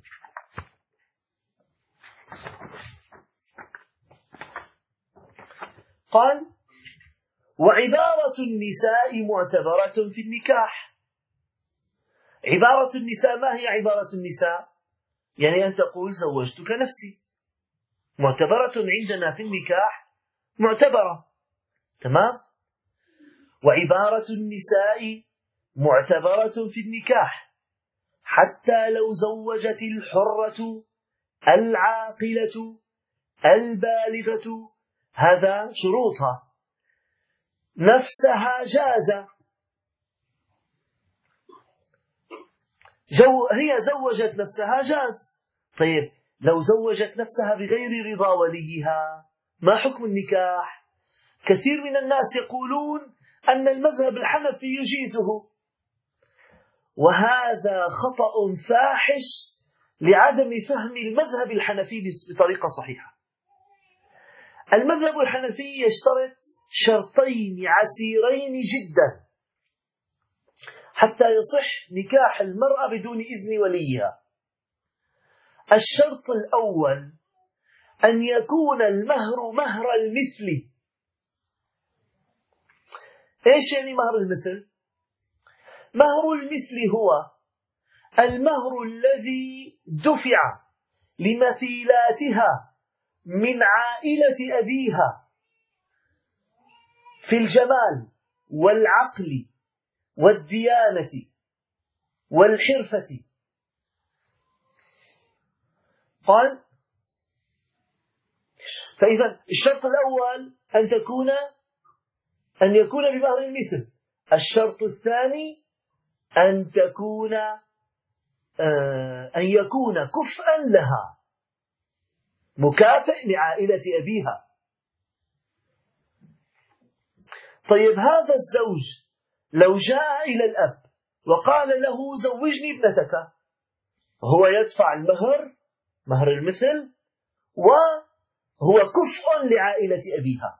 قال: وعبارة النساء معتبرة في النكاح. عبارة النساء، ما هي عبارة النساء؟ يعني أن تقول زوجتك نفسي، معتبرة عندنا في النكاح، معتبرة. تمام؟ وعبارة النساء معتبرة في النكاح حتى لو زوجت الحرة العاقلة البالغة، هذا شروطها، نفسها جاز. هي زوجت نفسها جاز. طيب لو زوجت نفسها بغير رضا وليها، ما حكم النكاح؟ كثير من الناس يقولون أن المذهب الحنفي يجيزه، وهذا خطأ فاحش لعدم فهم المذهب الحنفي بطريقة صحيحة. المذهب الحنفي يشترط شرطين عسيرين جدا حتى يصح نكاح المرأة بدون إذن وليها. الشرط الأول أن يكون المهر مهر المثل. إيش يعني مهر المثل؟ مهر المثل هو المهر الذي دفع لمثيلاتها من عائلة أبيها في الجمال والعقل والديانة والحرفة. قال: فإذا الشرط الأول أن يكون بمهر المثل. الشرط الثاني أن يكون كفءا لها، مكافئ لعائلة أبيها. طيب هذا الزوج لو جاء إلى الأب وقال له زوجني ابنتك، هو يدفع المهر، مهر المثل، وهو كفء لعائلة أبيها،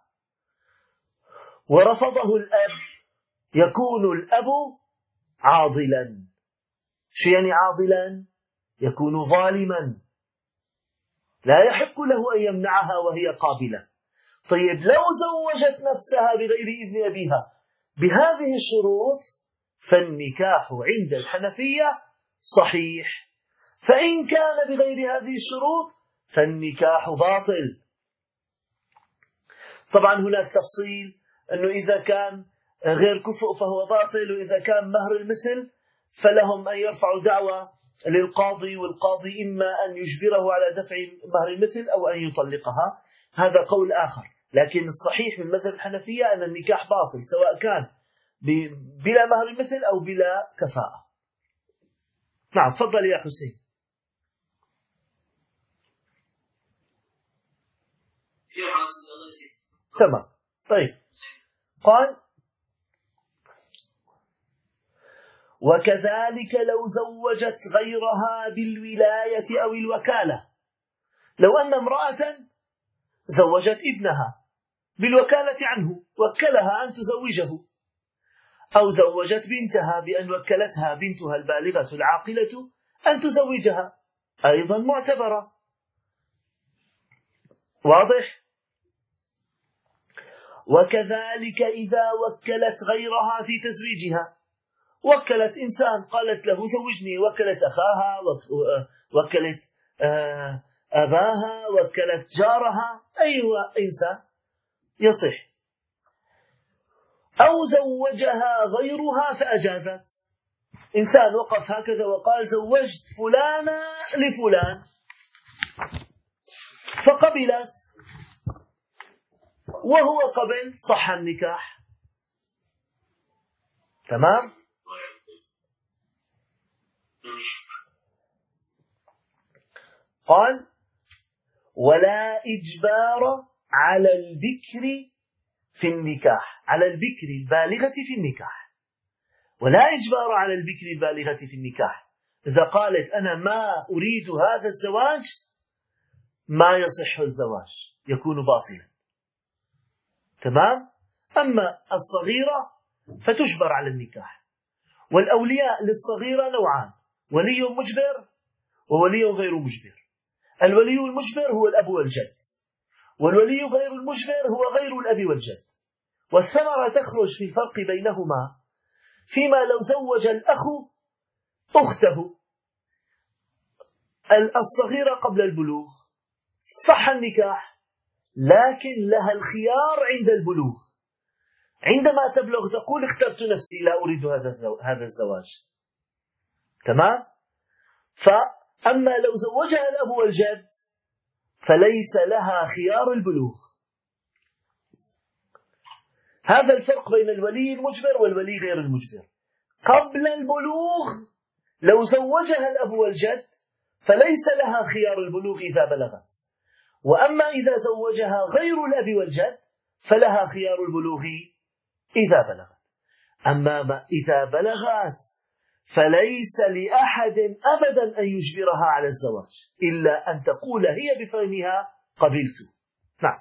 ورفضه الأب، يكون الأب عاضلا. شو يعني عاضلا؟ يكون ظالما، لا يحق له أن يمنعها وهي قابلة. طيب لو زوجت نفسها بغير إذن أبيها بهذه الشروط، فالنكاح عند الحنفية صحيح، فإن كان بغير هذه الشروط فالنكاح باطل. طبعا هناك تفصيل، أنه إذا كان غير كفء فهو باطل، وإذا كان مهر المثل فلهم أن يرفعوا دعوى للقاضي، والقاضي إما أن يجبره على دفع مهر المثل أو أن يطلقها. هذا قول آخر، لكن الصحيح من مذهب الحنفية أن النكاح باطل، سواء كان بلا مهر المثل أو بلا كفاءة. نعم، تفضل يا حسين. تمام. طيب، قال: وكذلك لو زوجت غيرها بالولاية أو الوكالة. لو أن امرأة زوجت ابنها بالوكالة عنه، وكلها أن تزوجه، أو زوجت بنتها بأن وكلتها بنتها البالغة العاقلة أن تزوجها، أيضا معتبرة. واضح؟ وكذلك إذا وكلت غيرها في تزويجها، وكلت إنسان قالت له زوجني، وكلت أخاها، وكلت أباها، وكلت جارها، أيوة إنسان يصح. أو زوجها غيرها فأجازت، إنسان وقف هكذا وقال زوجت فلانا لفلان فقبلت وهو قبل، صح النكاح. تمام. قال: ولا إجبار على البكر في النكاح على البكر البالغة في النكاح، ولا إجبار على البكر البالغة في النكاح. إذا قالت أنا ما أريد هذا الزواج ما يصح الزواج، يكون باطلا. تمام؟ أما الصغيرة فتجبر على النكاح. والأولياء للصغيرة نوعان: ولي مجبر وولي غير مجبر. الولي المجبر هو الأب والجد، والولي غير المجبر هو غير الأب والجد. والثمرة تخرج في الفرق بينهما فيما لو زوج الأخ أخته الصغيرة قبل البلوغ صح النكاح، لكن لها الخيار عند البلوغ. عندما تبلغ تقول اخترت نفسي لا أريد هذا الزواج. تمام؟ فأما لو زوجها الأب والجد فليس لها خيار البلوغ. هذا الفرق بين الولي المجبر والولي غير المجبر. قبل البلوغ لو زوجها الأب والجد فليس لها خيار البلوغ إذا بلغت، وأما إذا زوجها غير الأب والجد فلها خيار البلوغ إذا بلغت. أما إذا بلغت فليس لأحد أبدا أن يجبرها على الزواج إلا أن تقول هي بفهمها قبلت. نعم.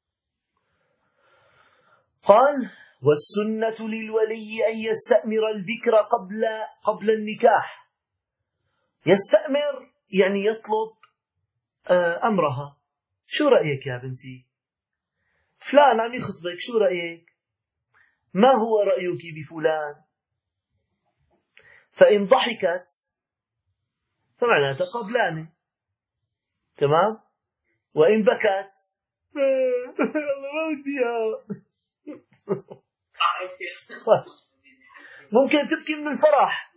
قال: والسنة للولي أن يستأمر البكر قبل النكاح. يستأمر يعني يطلب أمرها. شو رأيك يا بنتي؟ فلان عم يخطبك، شو رأيك؟ ما هو رأيك بفلان؟ فإن ضحكت فمعناتها قبلانة. تمام؟ وإن بكت الله ما بدي ممكن تبكي من الفرح،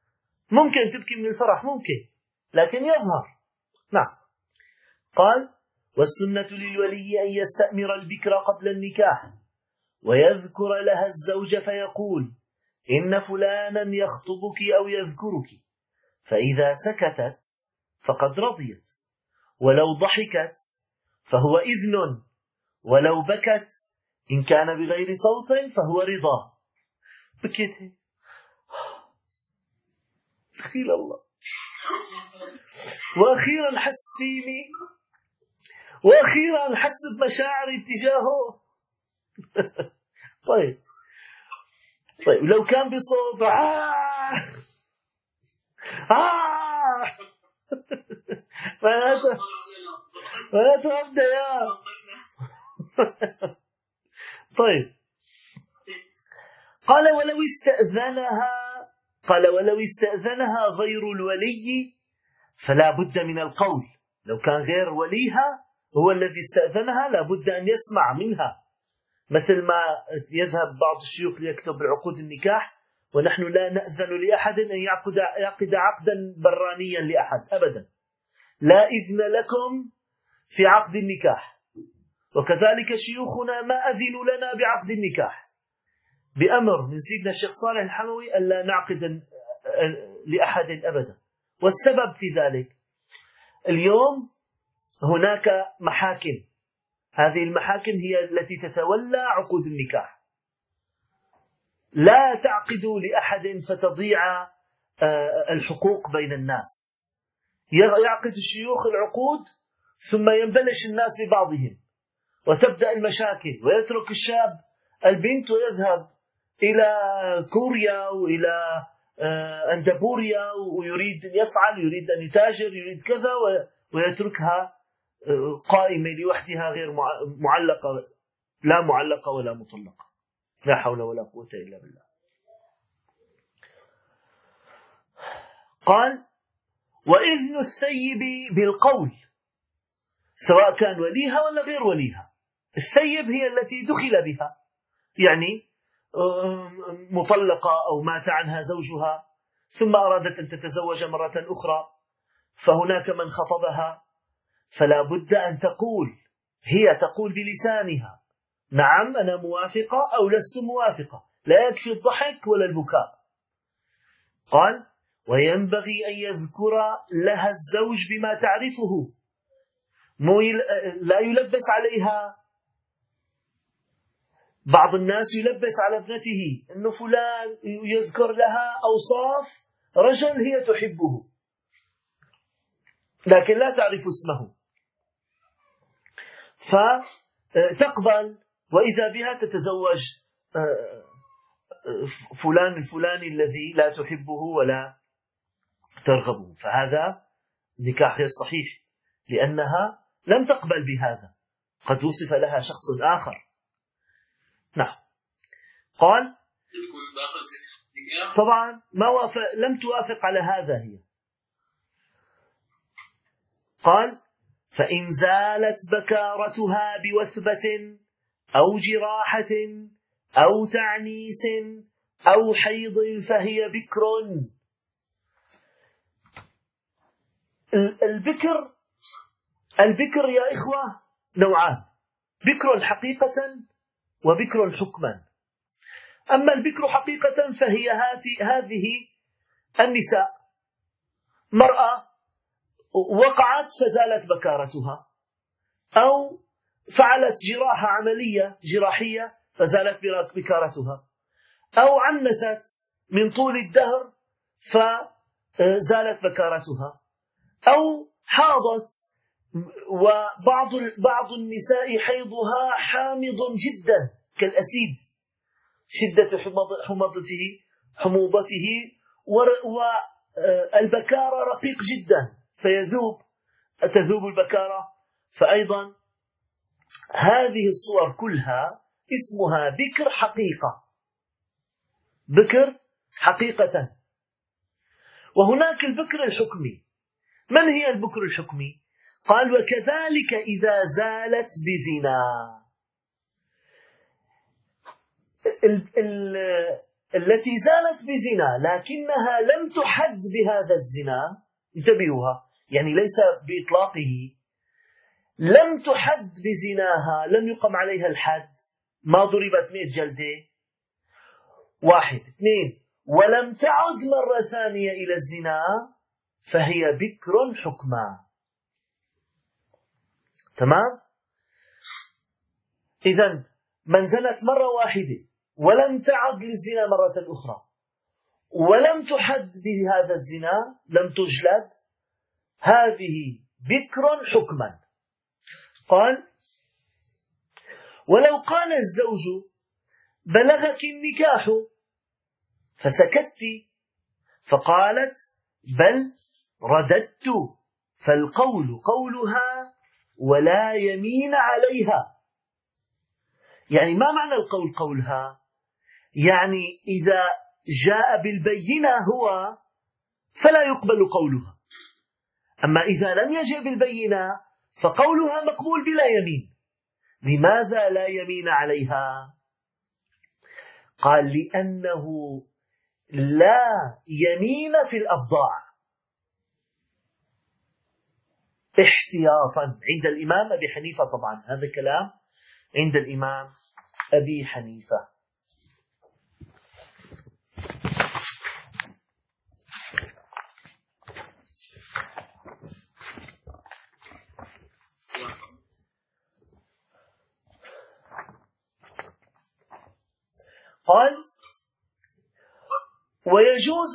ممكن، لكن يظهر. نعم. قال: والسنة للولي أن يستأمر البكر قبل النكاح ويذكر لها الزوج فيقول إن فلانا يخطبك أو يذكرك، فإذا سكتت فقد رضيت، ولو ضحكت فهو إذن، ولو بكت إن كان بغير صوت فهو رضا. بكيت دخيل الله، وأخيرا حس فيني، وأخيرا حس بمشاعري اتجاهه. طيب لو كان بصوت فلا تبدأ يا طيب. قال: ولو استأذنها غير الولي فلا بد من القول. لو كان غير وليها هو الذي استأذنها لا بد أن يسمع منها، مثل ما يذهب بعض الشيوخ ليكتب عقود النكاح ونحن لا نأذن لأحد أن يعقد عقدا برانيا لأحد أبدا، لا إذن لكم في عقد النكاح. وكذلك شيوخنا ما أذنوا لنا بعقد النكاح بأمر من سيدنا الشيخ صالح الحموي ألا نعقد لأحد أبدا. والسبب في ذلك اليوم هناك محاكم، هذه المحاكم هي التي تتولى عقود النكاح. لا تعقدوا لأحد فتضيع الحقوق بين الناس. يعقد الشيوخ العقود ثم ينبلش الناس ببعضهم وتبدأ المشاكل، ويترك الشاب البنت ويذهب إلى كوريا وإلى أندبوريا ويريد أن يفعل، يريد أن يتاجر، يريد كذا، ويتركها قائمة لوحدها غير معلقة، لا معلقة ولا مطلقة. لا حول ولا قوة إلا بالله. قال: وإذن الثيب بالقول، سواء كان وليها ولا غير وليها. الثيب هي التي دخل بها، يعني مطلقة أو مات عنها زوجها ثم أرادت أن تتزوج مرة أخرى، فهناك من خطبها، فلا بد أن تقول، هي تقول بلسانها نعم أنا موافقة أو لست موافقة، لا يكفي الضحك ولا البكاء. قال: وينبغي أن يذكر لها الزوج بما تعرفه، لا يلبس عليها بعض الناس يلبس على ابنته أنه فلان يذكر لها أوصاف رجل هي تحبه لكن لا تعرف اسمه، فتقبل وإذا بها تتزوج فلان الفلاني الذي لا تحبه ولا ترغبه، فهذا نكاح غير صحيح لأنها لم تقبل بهذا، قد وصف لها شخص آخر. نعم. قال طبعا لم توافق على هذا هي. قال فإن زالت بكارتها بوثبة أو جراحة أو تعنيس أو حيض فهي بكر. البكر يا إخوة نوعان: بكر حقيقة وبكر حكما. أما البكر حقيقة فهي هذه النساء، مرأة وقعت فزالت بكارتها، أو فعلت جراحة عملية جراحية فزالت بكارتها، أو عنست من طول الدهر فزالت بكارتها، أو حاضت وبعض النساء حيضها حامض جدا كالأسيد، شدة حموضته والبكارة رقيق جدا تذوب البكارة، فأيضا هذه الصور كلها اسمها بكر حقيقة، بكر حقيقة. وهناك البكر الحكمي. من هي البكر الحكمي؟ قال وكذلك إذا زالت بزنا. التي زالت بزنا لكنها لم تحد بهذا الزنا، انتبهوها، يعني ليس بإطلاقه، لم تحد بزناها، لم يقم عليها الحد، ما ضربت 100 جلدة، 1 2، ولم تعد مرة ثانية إلى الزنا، فهي بكر حكما. تمام؟ إذن من زنت مرة واحدة ولم تعد للزنا مرة أخرى ولم تحد بهذا الزنا، لم تجلد، هذه بكر حكما. قال ولو قال الزوج بلغك النكاح فسكت، فقالت بل رددت، فالقول قولها ولا يمين عليها. يعني ما معنى القول قولها؟ يعني إذا جاء بالبينة هو فلا يقبل قولها، أما إذا لم يجئ بالبينة فقولها مقبول بلا يمين. لماذا لا يمين عليها؟ قال لأنه لا يمين في الأبضاع احتياطا عند الإمام أبي حنيفة. طبعا هذا كلام عند الإمام أبي حنيفة. قال ويجوز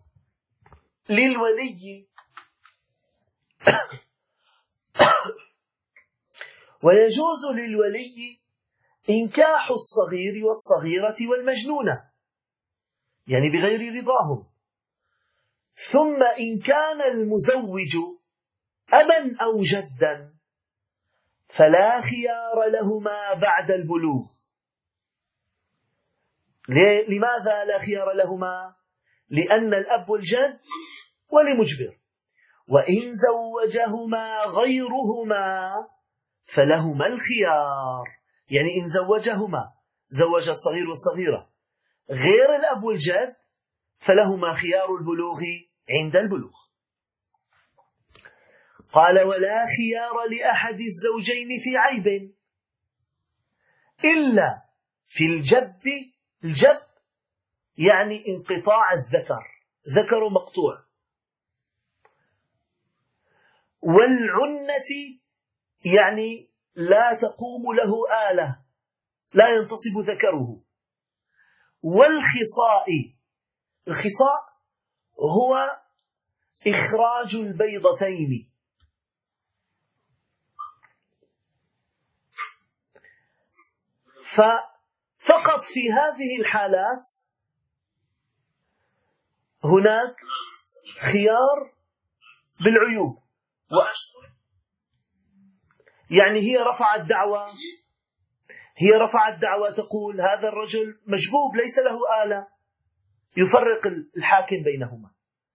للولي إنكاح الصغير والصغيرة والمجنونة، يعني بغير رضاهم. ثم إن كان المزوج أبا أو جدا فلا خيار لهما بعد البلوغ. لماذا لا خيار لهما؟ لأن الأب والجد ولمجبر، وإن زوجهما غيرهما فلهما الخيار. يعني إن زوج الصغير والصغيرة غير الأب والجد فلهما خيار البلوغ عند البلوغ. قال ولا خيار لأحد الزوجين في عيب إلا في الجب يعني انقطاع الذكر، ذكر مقطوع، والعنة يعني لا تقوم له آلة لا ينتصب ذكره. والخصاء، الخصاء هو إخراج البيضتين. ففقط في هذه الحالات هناك خيار بالعيوب. يعني هي رفعت دعوى تقول هذا الرجل مجبوب ليس له آلة، يفرق الحاكم بينهما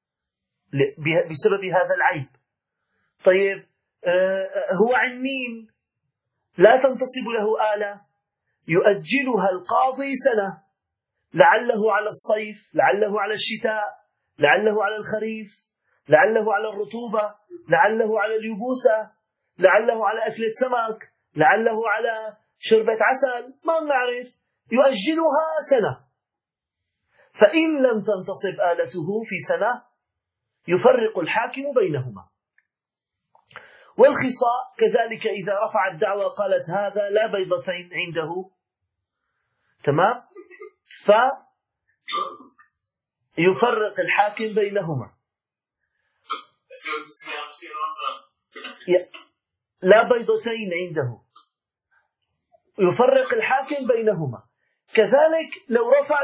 بسبب هذا العيب. طيب هو عنين لا تنتصب له آلة، يؤجلها القاضي سنة، لعله على الصيف، لعله على الشتاء، لعله على الخريف، لعله على الرطوبة، لعله على اليبوسة، لعله على أكلة سمك، لعله على شربة عسل، ما نعرف، يؤجلها سنة. فإن لم تنتصب آلته في سنة يفرق الحاكم بينهما. والخصاء كذلك إذا رفع الدعوى قالت هذا لا بيضتين عنده، تمام، فيفرق الحاكم بينهما. لا بيضتين عنده، يفرق الحاكم بينهما. كذلك لو رفع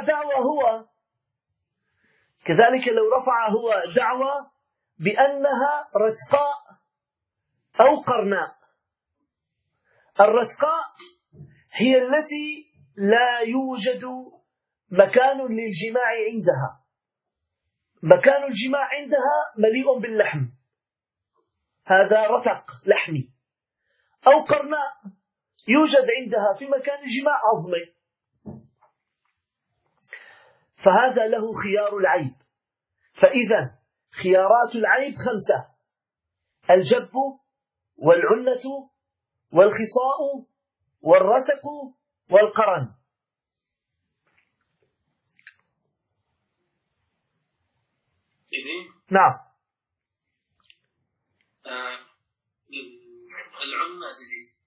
هو دعوى بأنها رتقاء أو قرناء. الرتقاء هي التي لا يوجد مكان للجماع عندها، مكان الجماع عندها مليء باللحم، هذا رتق لحمي. أو قرناء يوجد عندها في مكان الجماع عظمة، فهذا له خيار العيب. فإذا خيارات العيب 5: الجب والعنة والخصاء والرتق والقرن. نعم. العنة جديد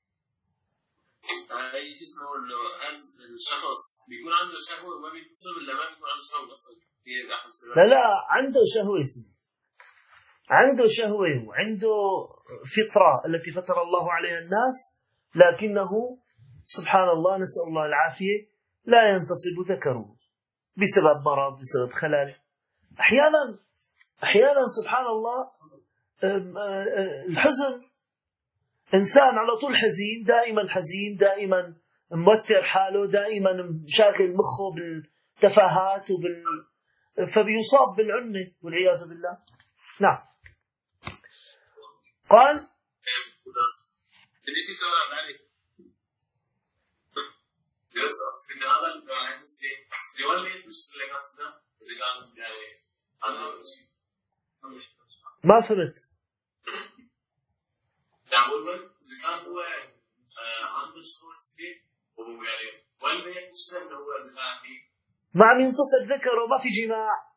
أي شيء اسمه إنه الشخص بيكون عنده شهوة وما بيتصل إلا ما بيكون عنده شهوة أصلا. لا عنده شهوة سيدي، عنده شهوة وعنده فطرة التي فطر الله عليها الناس، لكنه سبحان الله نسأل الله العافية لا ينتصب ذكره بسبب مرض، بسبب خلل. أحيانا سبحان الله الحزن، إنسان على طول حزين، دائما حزين، دائما موتر حاله، دائما شاغل مخه بالتفاهات فبيصاب بالعنة والعياذ بالله. نعم. قال ما فهمت. ما عم ينتصب ذكره، ما في جماع.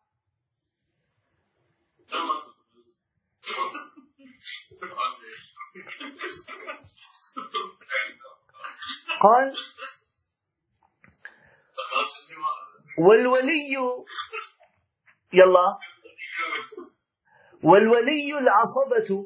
قال والولي العصبة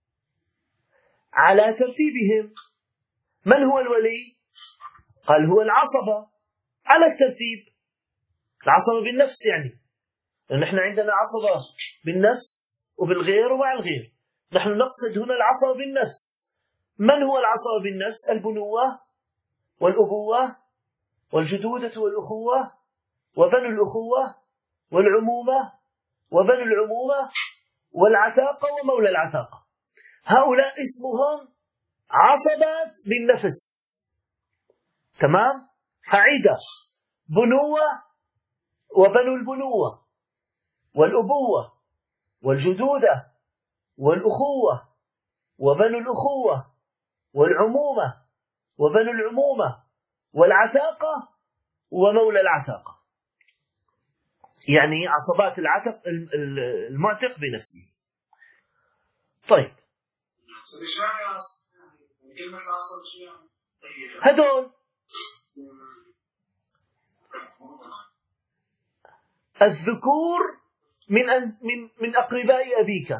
على ترتيبهم. من هو الولي؟ قال هو العصبة على الترتيب. العصبة بالنفس، يعني نحن عندنا عصبة بالنفس وبالغير ومع الغير، نحن نقصد هنا العصبة بالنفس. من هو العصبة بالنفس؟ البنوة والأبوة والجدودة والأخوة وبنو الأخوة والعمومة وبنو العمومة والعتاقة ومولى العتاقة. هؤلاء اسمهم عصبات بالنفس، تمام؟ قاعدة: بنوة وبنو البنوة والأبوة والجدودة والأخوة وبنو الأخوة والعمومة وبنو العمومة والعتاقة ومولى العتاقة، يعني عصبات العتق المعتق بنفسه. طيب هذول الذكور من أقرباء أبيك.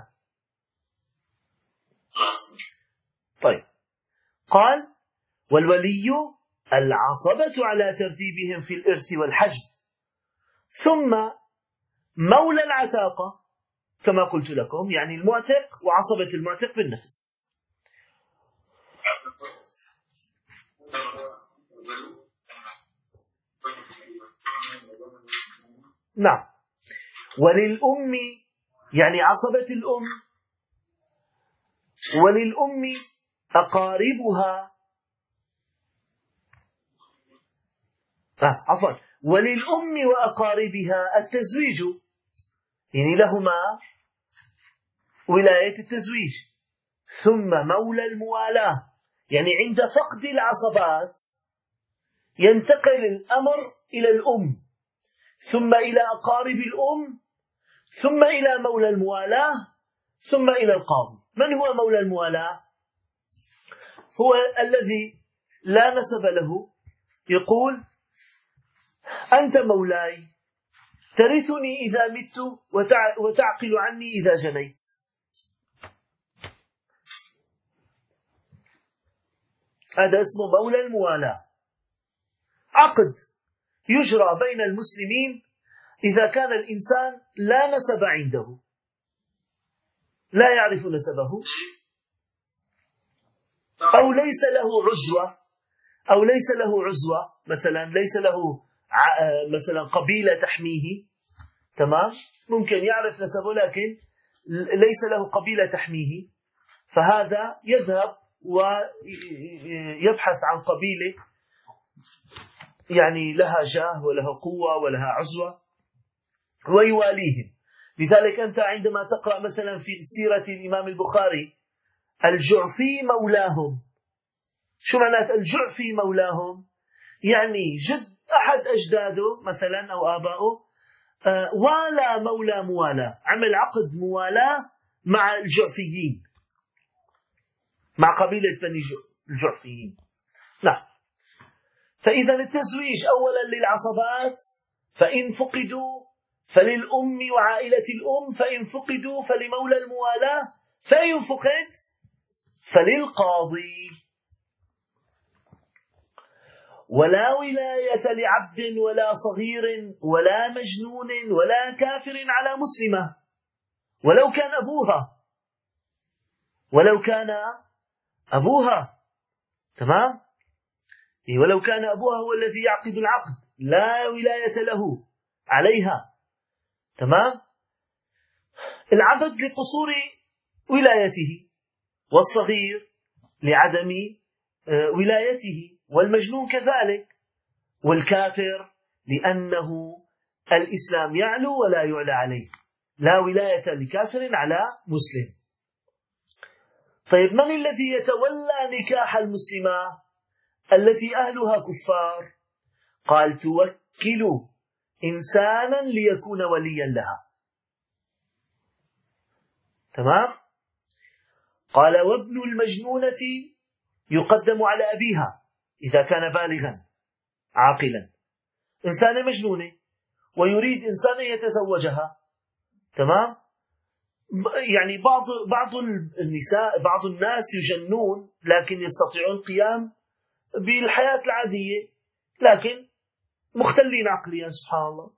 طيب، قال والولي العصبة على ترتيبهم في الإرث والحجب، ثم مولى العتاقة كما قلت لكم، يعني المعتق وعصبة المعتق بالنفس. نعم. وللأم يعني عصبة الأم، وللأم أقاربها، عفوا، وللأم وأقاربها التزويج، يعني لهما ولاية التزويج. ثم مولى الموالاة، يعني عند فقد العصبات ينتقل الأمر إلى الأم، ثم إلى أقارب الأم، ثم إلى مولى الموالاة، ثم إلى القاضي. من هو مولى الموالاة؟ هو الذي لا نسب له، يقول أنت مولاي، ترثني إذا مت وتعقل عني إذا جنيت. هذا اسمه مولى الموالاة، عقد يجرى بين المسلمين إذا كان الإنسان لا نسب عنده، لا يعرف نسبه، أو ليس له عزوة، أو ليس له عزوة، مثلا ليس له مثلا قبيلة تحميه، تمام، ممكن يعرف نسبه لكن ليس له قبيلة تحميه، فهذا يذهب ويبحث عن قبيلة يعني لها جاه ولها قوة ولها عزوة ويواليهم. لذلك أنت عندما تقرأ مثلا في سيرة الإمام البخاري الجعفي مولاهم، شو معنات الجعفي مولاهم؟ يعني جد أحد أجداده مثلا أو آبائه والى مولى موالاه، عمل عقد موالاه مع الجعفيين، مع قبيلة بني الجعفيين. نعم. فإذا التزويج أولا للعصبات، فإن فقدوا فللأم وعائلة الأم، فإن فقدوا فلمولى الموالاة، فإن فقد فللقاضي. ولا ولاية لعبد ولا صغير ولا مجنون ولا كافر على مسلمة ولو كان أبوها، ولو كان أبوها، تمام، ولو كان أبوها هو الذي يعقد العقد لا ولاية له عليها، تمام. العبد لقصور ولايته، والصغير لعدم ولايته، والمجنون كذلك، والكافر لأنه الإسلام يعلو ولا يعلى عليه، لا ولاية لكافر على مسلم. طيب، من الذي يتولى نكاح المسلمة التي أهلها كفار؟ قال توكل إنسانا ليكون وليا لها، تمام. قال وابن المجنونة يقدم على أبيها إذا كان بالغا عاقلا. إنسانة مجنونة ويريد إنسان يتزوجها، تمام، يعني بعض النساء، بعض الناس يجنون لكن يستطيعون القيام بالحياة العادية، لكن مختلين عقليا سبحان الله،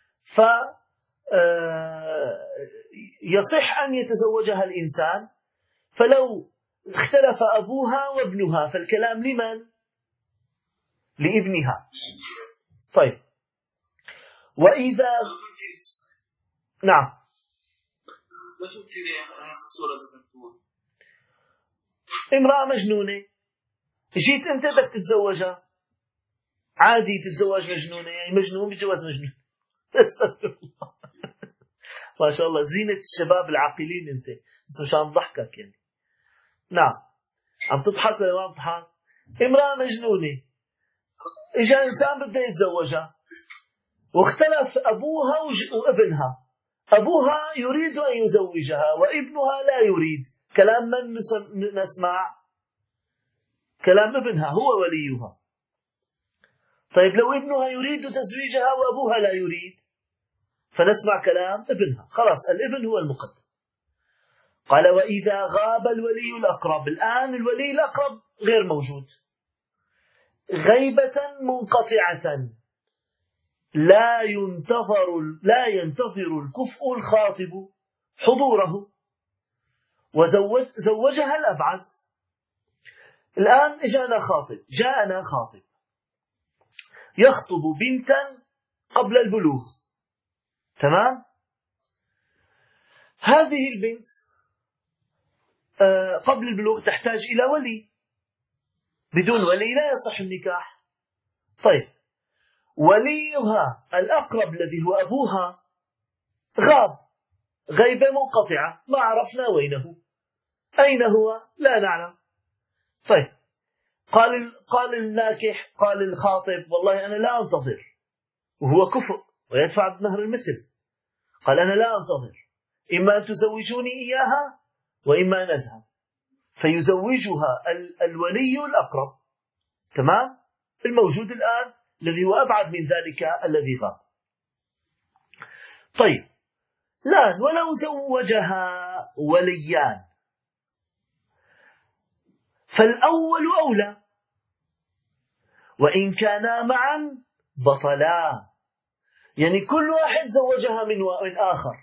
يصح أن يتزوجها الإنسان. فلو اختلف أبوها وابنها فالكلام لمن؟ لابنها. طيب، وإذا نعم امرأة مجنونة جيت أنت بدك تتزوجها، عادي تتزوج مجنونة، يعني مجنون بيتجوز مجنون. ما شاء الله زينة الشباب العاقلين أنت، بس مشان ضحكك يعني. نعم، عم تضحك ولا ما تضحك؟ امرأة مجنونة إجا إنسان بده يتزوجها واختلف أبوها وابنها، أبوها يريد أن يزوجها وابنها لا يريد، كلام من نسمع؟ كلام ابنها، هو وليها. طيب لو ابنها يريد تزويجها وأبوها لا يريد، فنسمع كلام ابنها، خلاص الابن هو المقدم. قال وإذا غاب الولي الأقرب، الآن الولي الأقرب غير موجود، غيبة منقطعة، لا ينتظر الكفء الخاطب حضوره وزوجها الأبعد. الآن جاءنا خاطب يخطب بنتا قبل البلوغ، تمام؟ هذه البنت قبل البلوغ تحتاج إلى ولي، بدون ولي لا يصح النكاح. طيب وليها الأقرب الذي هو أبوها غاب غيبة منقطعة، ما عرفنا وينه، أين هو لا نعلم. طيب قال الناكح، قال الخاطب والله أنا لا أنتظر، وهو كفء ويدفع مهر المثل، قال أنا لا أنتظر، إما أن تزوجوني إياها وإما أن أذهب، فيزوجها الولي الأقرب، تمام، الموجود الآن الذي هو أبعد من ذلك الذي غاب. طيب الآن ولو زوجها وليان فالأول أولى، وإن كانا معا بطلا، يعني كل واحد زوجها من آخر،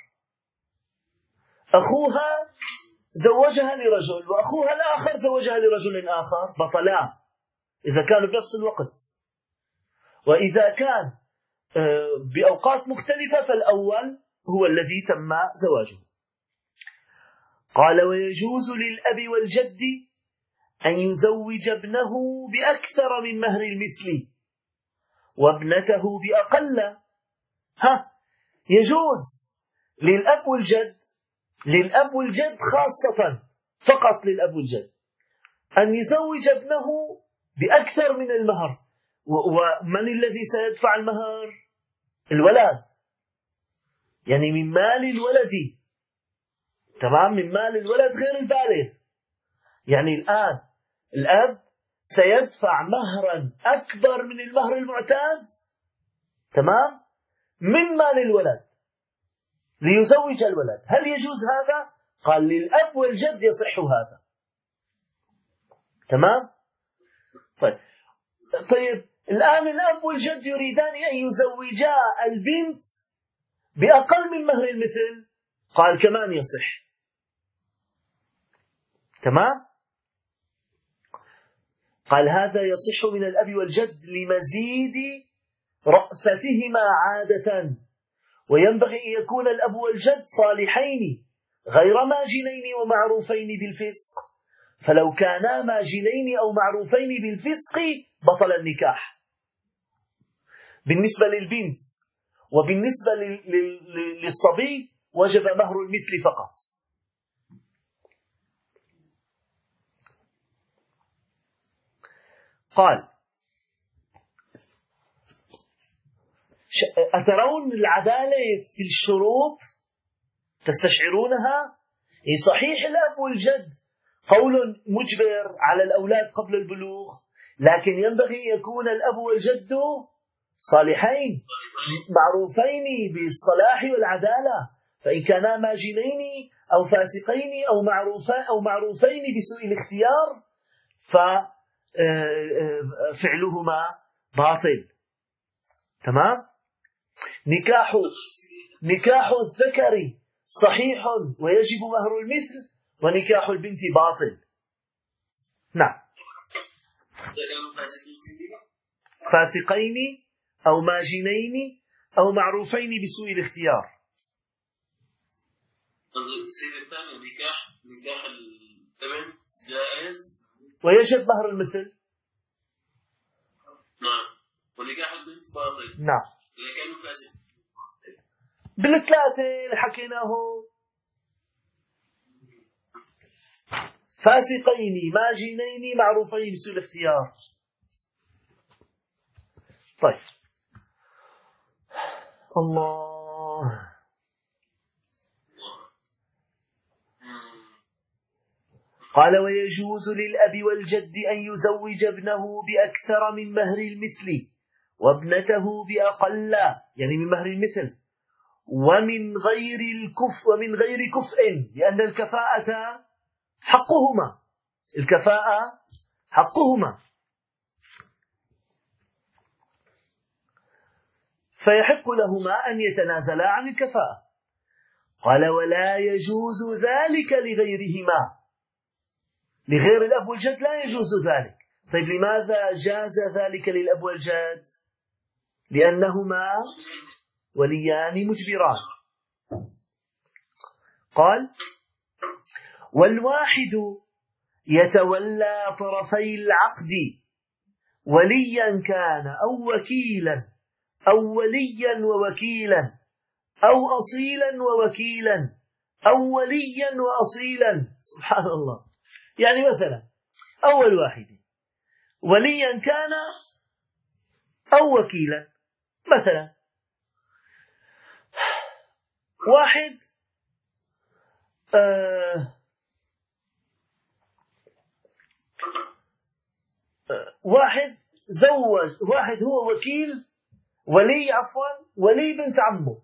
أخوها زوجها لرجل وأخوها الآخر زوجها لرجل آخر، بطلا إذا كانوا بنفس الوقت. وإذا كان بأوقات مختلفة فالأول هو الذي تم زواجه. قال ويجوز للأب والجد أن يزوج ابنه بأكثر من مهر المثل وابنته بأقل. يجوز للأب والجد خاصة، فقط للأب والجد، أن يزوج ابنه بأكثر من المهر. ومن الذي سيدفع المهر؟ الولد، يعني من مال الولد، تمام، من مال الولد غير البالغ. يعني الآن الأب سيدفع مهرا أكبر من المهر المعتاد، تمام، من مال الولد ليزوج الولد. هل يجوز هذا؟ قال للأب والجد يصح هذا، تمام. طيب الآن الأب والجد يريدان أن يزوجا البنت بأقل من مهر المثل، قال كمان يصح، تمام. قال هذا يصح من الأب والجد لمزيد رأفتهما عادة، وينبغي أن يكون الأب والجد صالحين غير ماجنين ومعروفين بالفسق، فلو كانا ماجنين أو معروفين بالفسق بطل النكاح بالنسبة للبنت، وبالنسبة للصبي وجب مهر المثل فقط. قال أترون العدالة في الشروط تستشعرونها؟ صحيح الأب والجد قول مجبر على الأولاد قبل البلوغ، لكن ينبغي أن يكون الأب والجد صالحين معروفين بالصلاح والعدالة، فإن كانا ماجنين أو فاسقين أو معروفين بسوء الاختيار ففعلهما باطل، تمام. نكاح الذكر صحيح ويجب مهر المثل، ونكاح البنت باطل. نعم، فاسقين أو ماجنين أو معروفين بسوء الاختيار. السيد الثاني نكاح الابن جائز ويجب مهر المثل. نعم، ونكاح البنت باطل. نعم، إذا كانوا فاسد بالثلاثة اللي حكيناه، فاسقين ماجنين معروفين بسوء الاختيار. طيب الله. قال ويجوز للأب والجد أن يزوج ابنه بأكثر من مهر المثل وابنته بأقل يعني من مهر المثل ومن غير كفء لأن الكفاءة حقهما فيحق لهما أن يتنازلا عن الكفاءة. قال ولا يجوز ذلك لغيرهما، لغير الأب والجد لا يجوز ذلك. طيب لماذا جاز ذلك للأب والجد؟ لأنهما وليان مجبران. قال والواحد يتولى طرفي العقد وليا كان أو وكيلا أو وليا ووكيلا أو أصيلا ووكيلا أو وليا وأصيلا. سبحان الله. يعني مثلا أول واحد وليا كان أو وكيلا، مثلا واحد زوج واحد، هو ولي بنت عمه،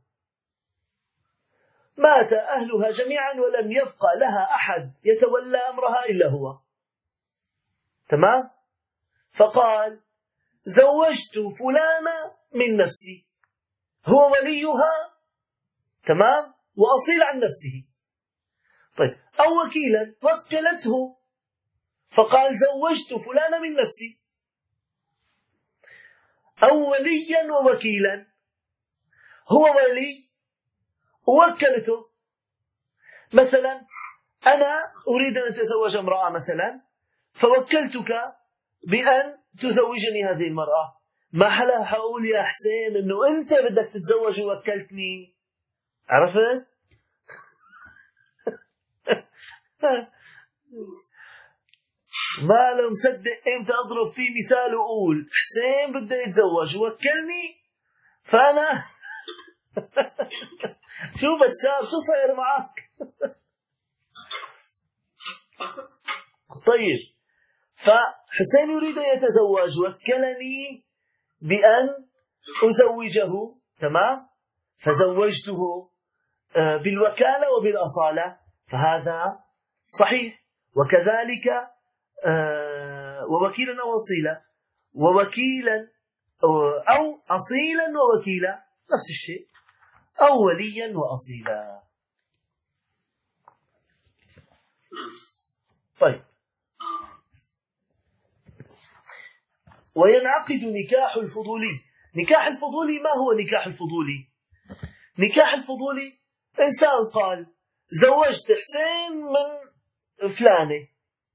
مات أهلها جميعا ولم يبقى لها أحد يتولى أمرها إلا هو، تمام؟ فقال زوجت فلانة من نفسي، هو وليها، تمام، وأصيل عن نفسه. طيب أو وكيلا وكلته فقال زوجت فلانة من نفسي، أو وليا ووكيلا، هو ولي ووكلته. مثلا أنا أريد أن أتزوج امرأة مثلا، فوكلتك بأن تزوجني هذه المرأة، ما حلا حقول يا حسين أنه أنت بدك تتزوج ووكلتني، عرفت؟ ما لو مصدق امتى اضرب فيه مثال واقول حسين بده يتزوج ووكلني، فانا شو بشار شو صاير معك؟ طيب فحسين يريد ان يتزوج، وكلني بان ازوجه، تمام، فزوجته بالوكاله وبالاصاله، فهذا صحيح. وكذلك ووكيلا أو أصيلا، ووكيلا أو أصيلا ووكيلا نفس الشيء، أو وليا وأصيلا. طيب وينعقد نكاح الفضولي. نكاح الفضولي ما هو نكاح الفضولي؟ نكاح الفضولي إنسان قال زوجت حسين من فلانة،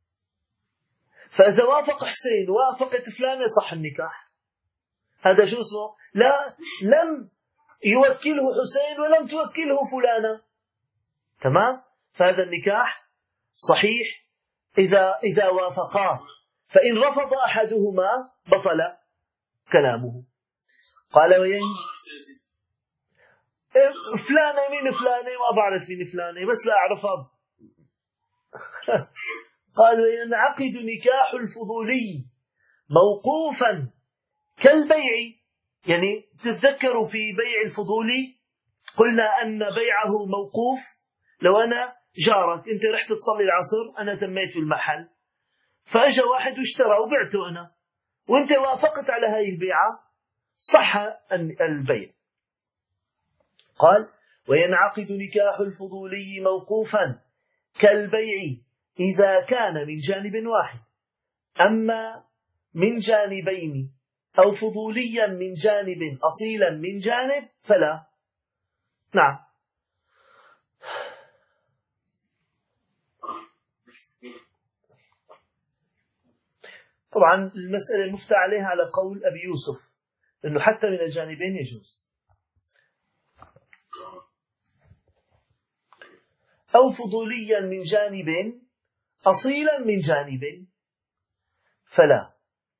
فإذا وافق حسين وافقت فلانة صح النكاح. هذا شو اسمه؟ لا، لم يوكله حسين ولم توكله فلانة، تمام؟ فهذا النكاح صحيح إذا وافقا، فإن رفض أحدهما بطل كلامه. قال فلانة من فلانة، ما بعرف من فلانة بس لا أعرفها. قال وينعقد نكاح الفضولي موقوفا كالبيع. يعني تتذكروا في بيع الفضولي قلنا أن بيعه موقوف. لو أنا جارك أنت رحت تصلي العصر، أنا تميت المحل، فأجى واحد واشترى وبعته أنا، وأنت وافقت على هذه البيعة، صح البيع. قال وينعقد نكاح الفضولي موقوفا كالبيع إذا كان من جانب واحد، أما من جانبين أو فضوليا من جانب أصيلا من جانب فلا. نعم. طبعا المسألة المفتى عليها على قول أبي يوسف أنه حتى من الجانبين يجوز. أو فضوليا من جانب أصيلا من جانب فلا.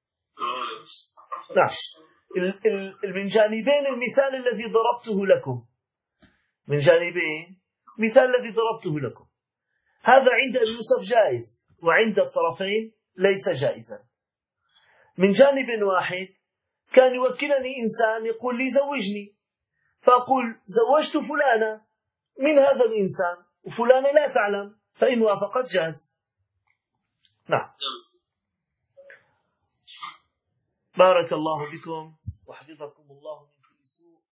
نعم. من جانبين المثال الذي ضربته لكم، من جانبين مثال الذي ضربته لكم، هذا عند أبي يوسف جائز، وعند الطرفين ليس جائزا. من جانب واحد كان يوكلني إنسان يقول لي زوجني، فأقول زوجت فلانة من هذا الإنسان وفلانة لا تعلم، فإن وافقت جاز. نعم. بارك الله بكم وحفظكم الله من كل سوء.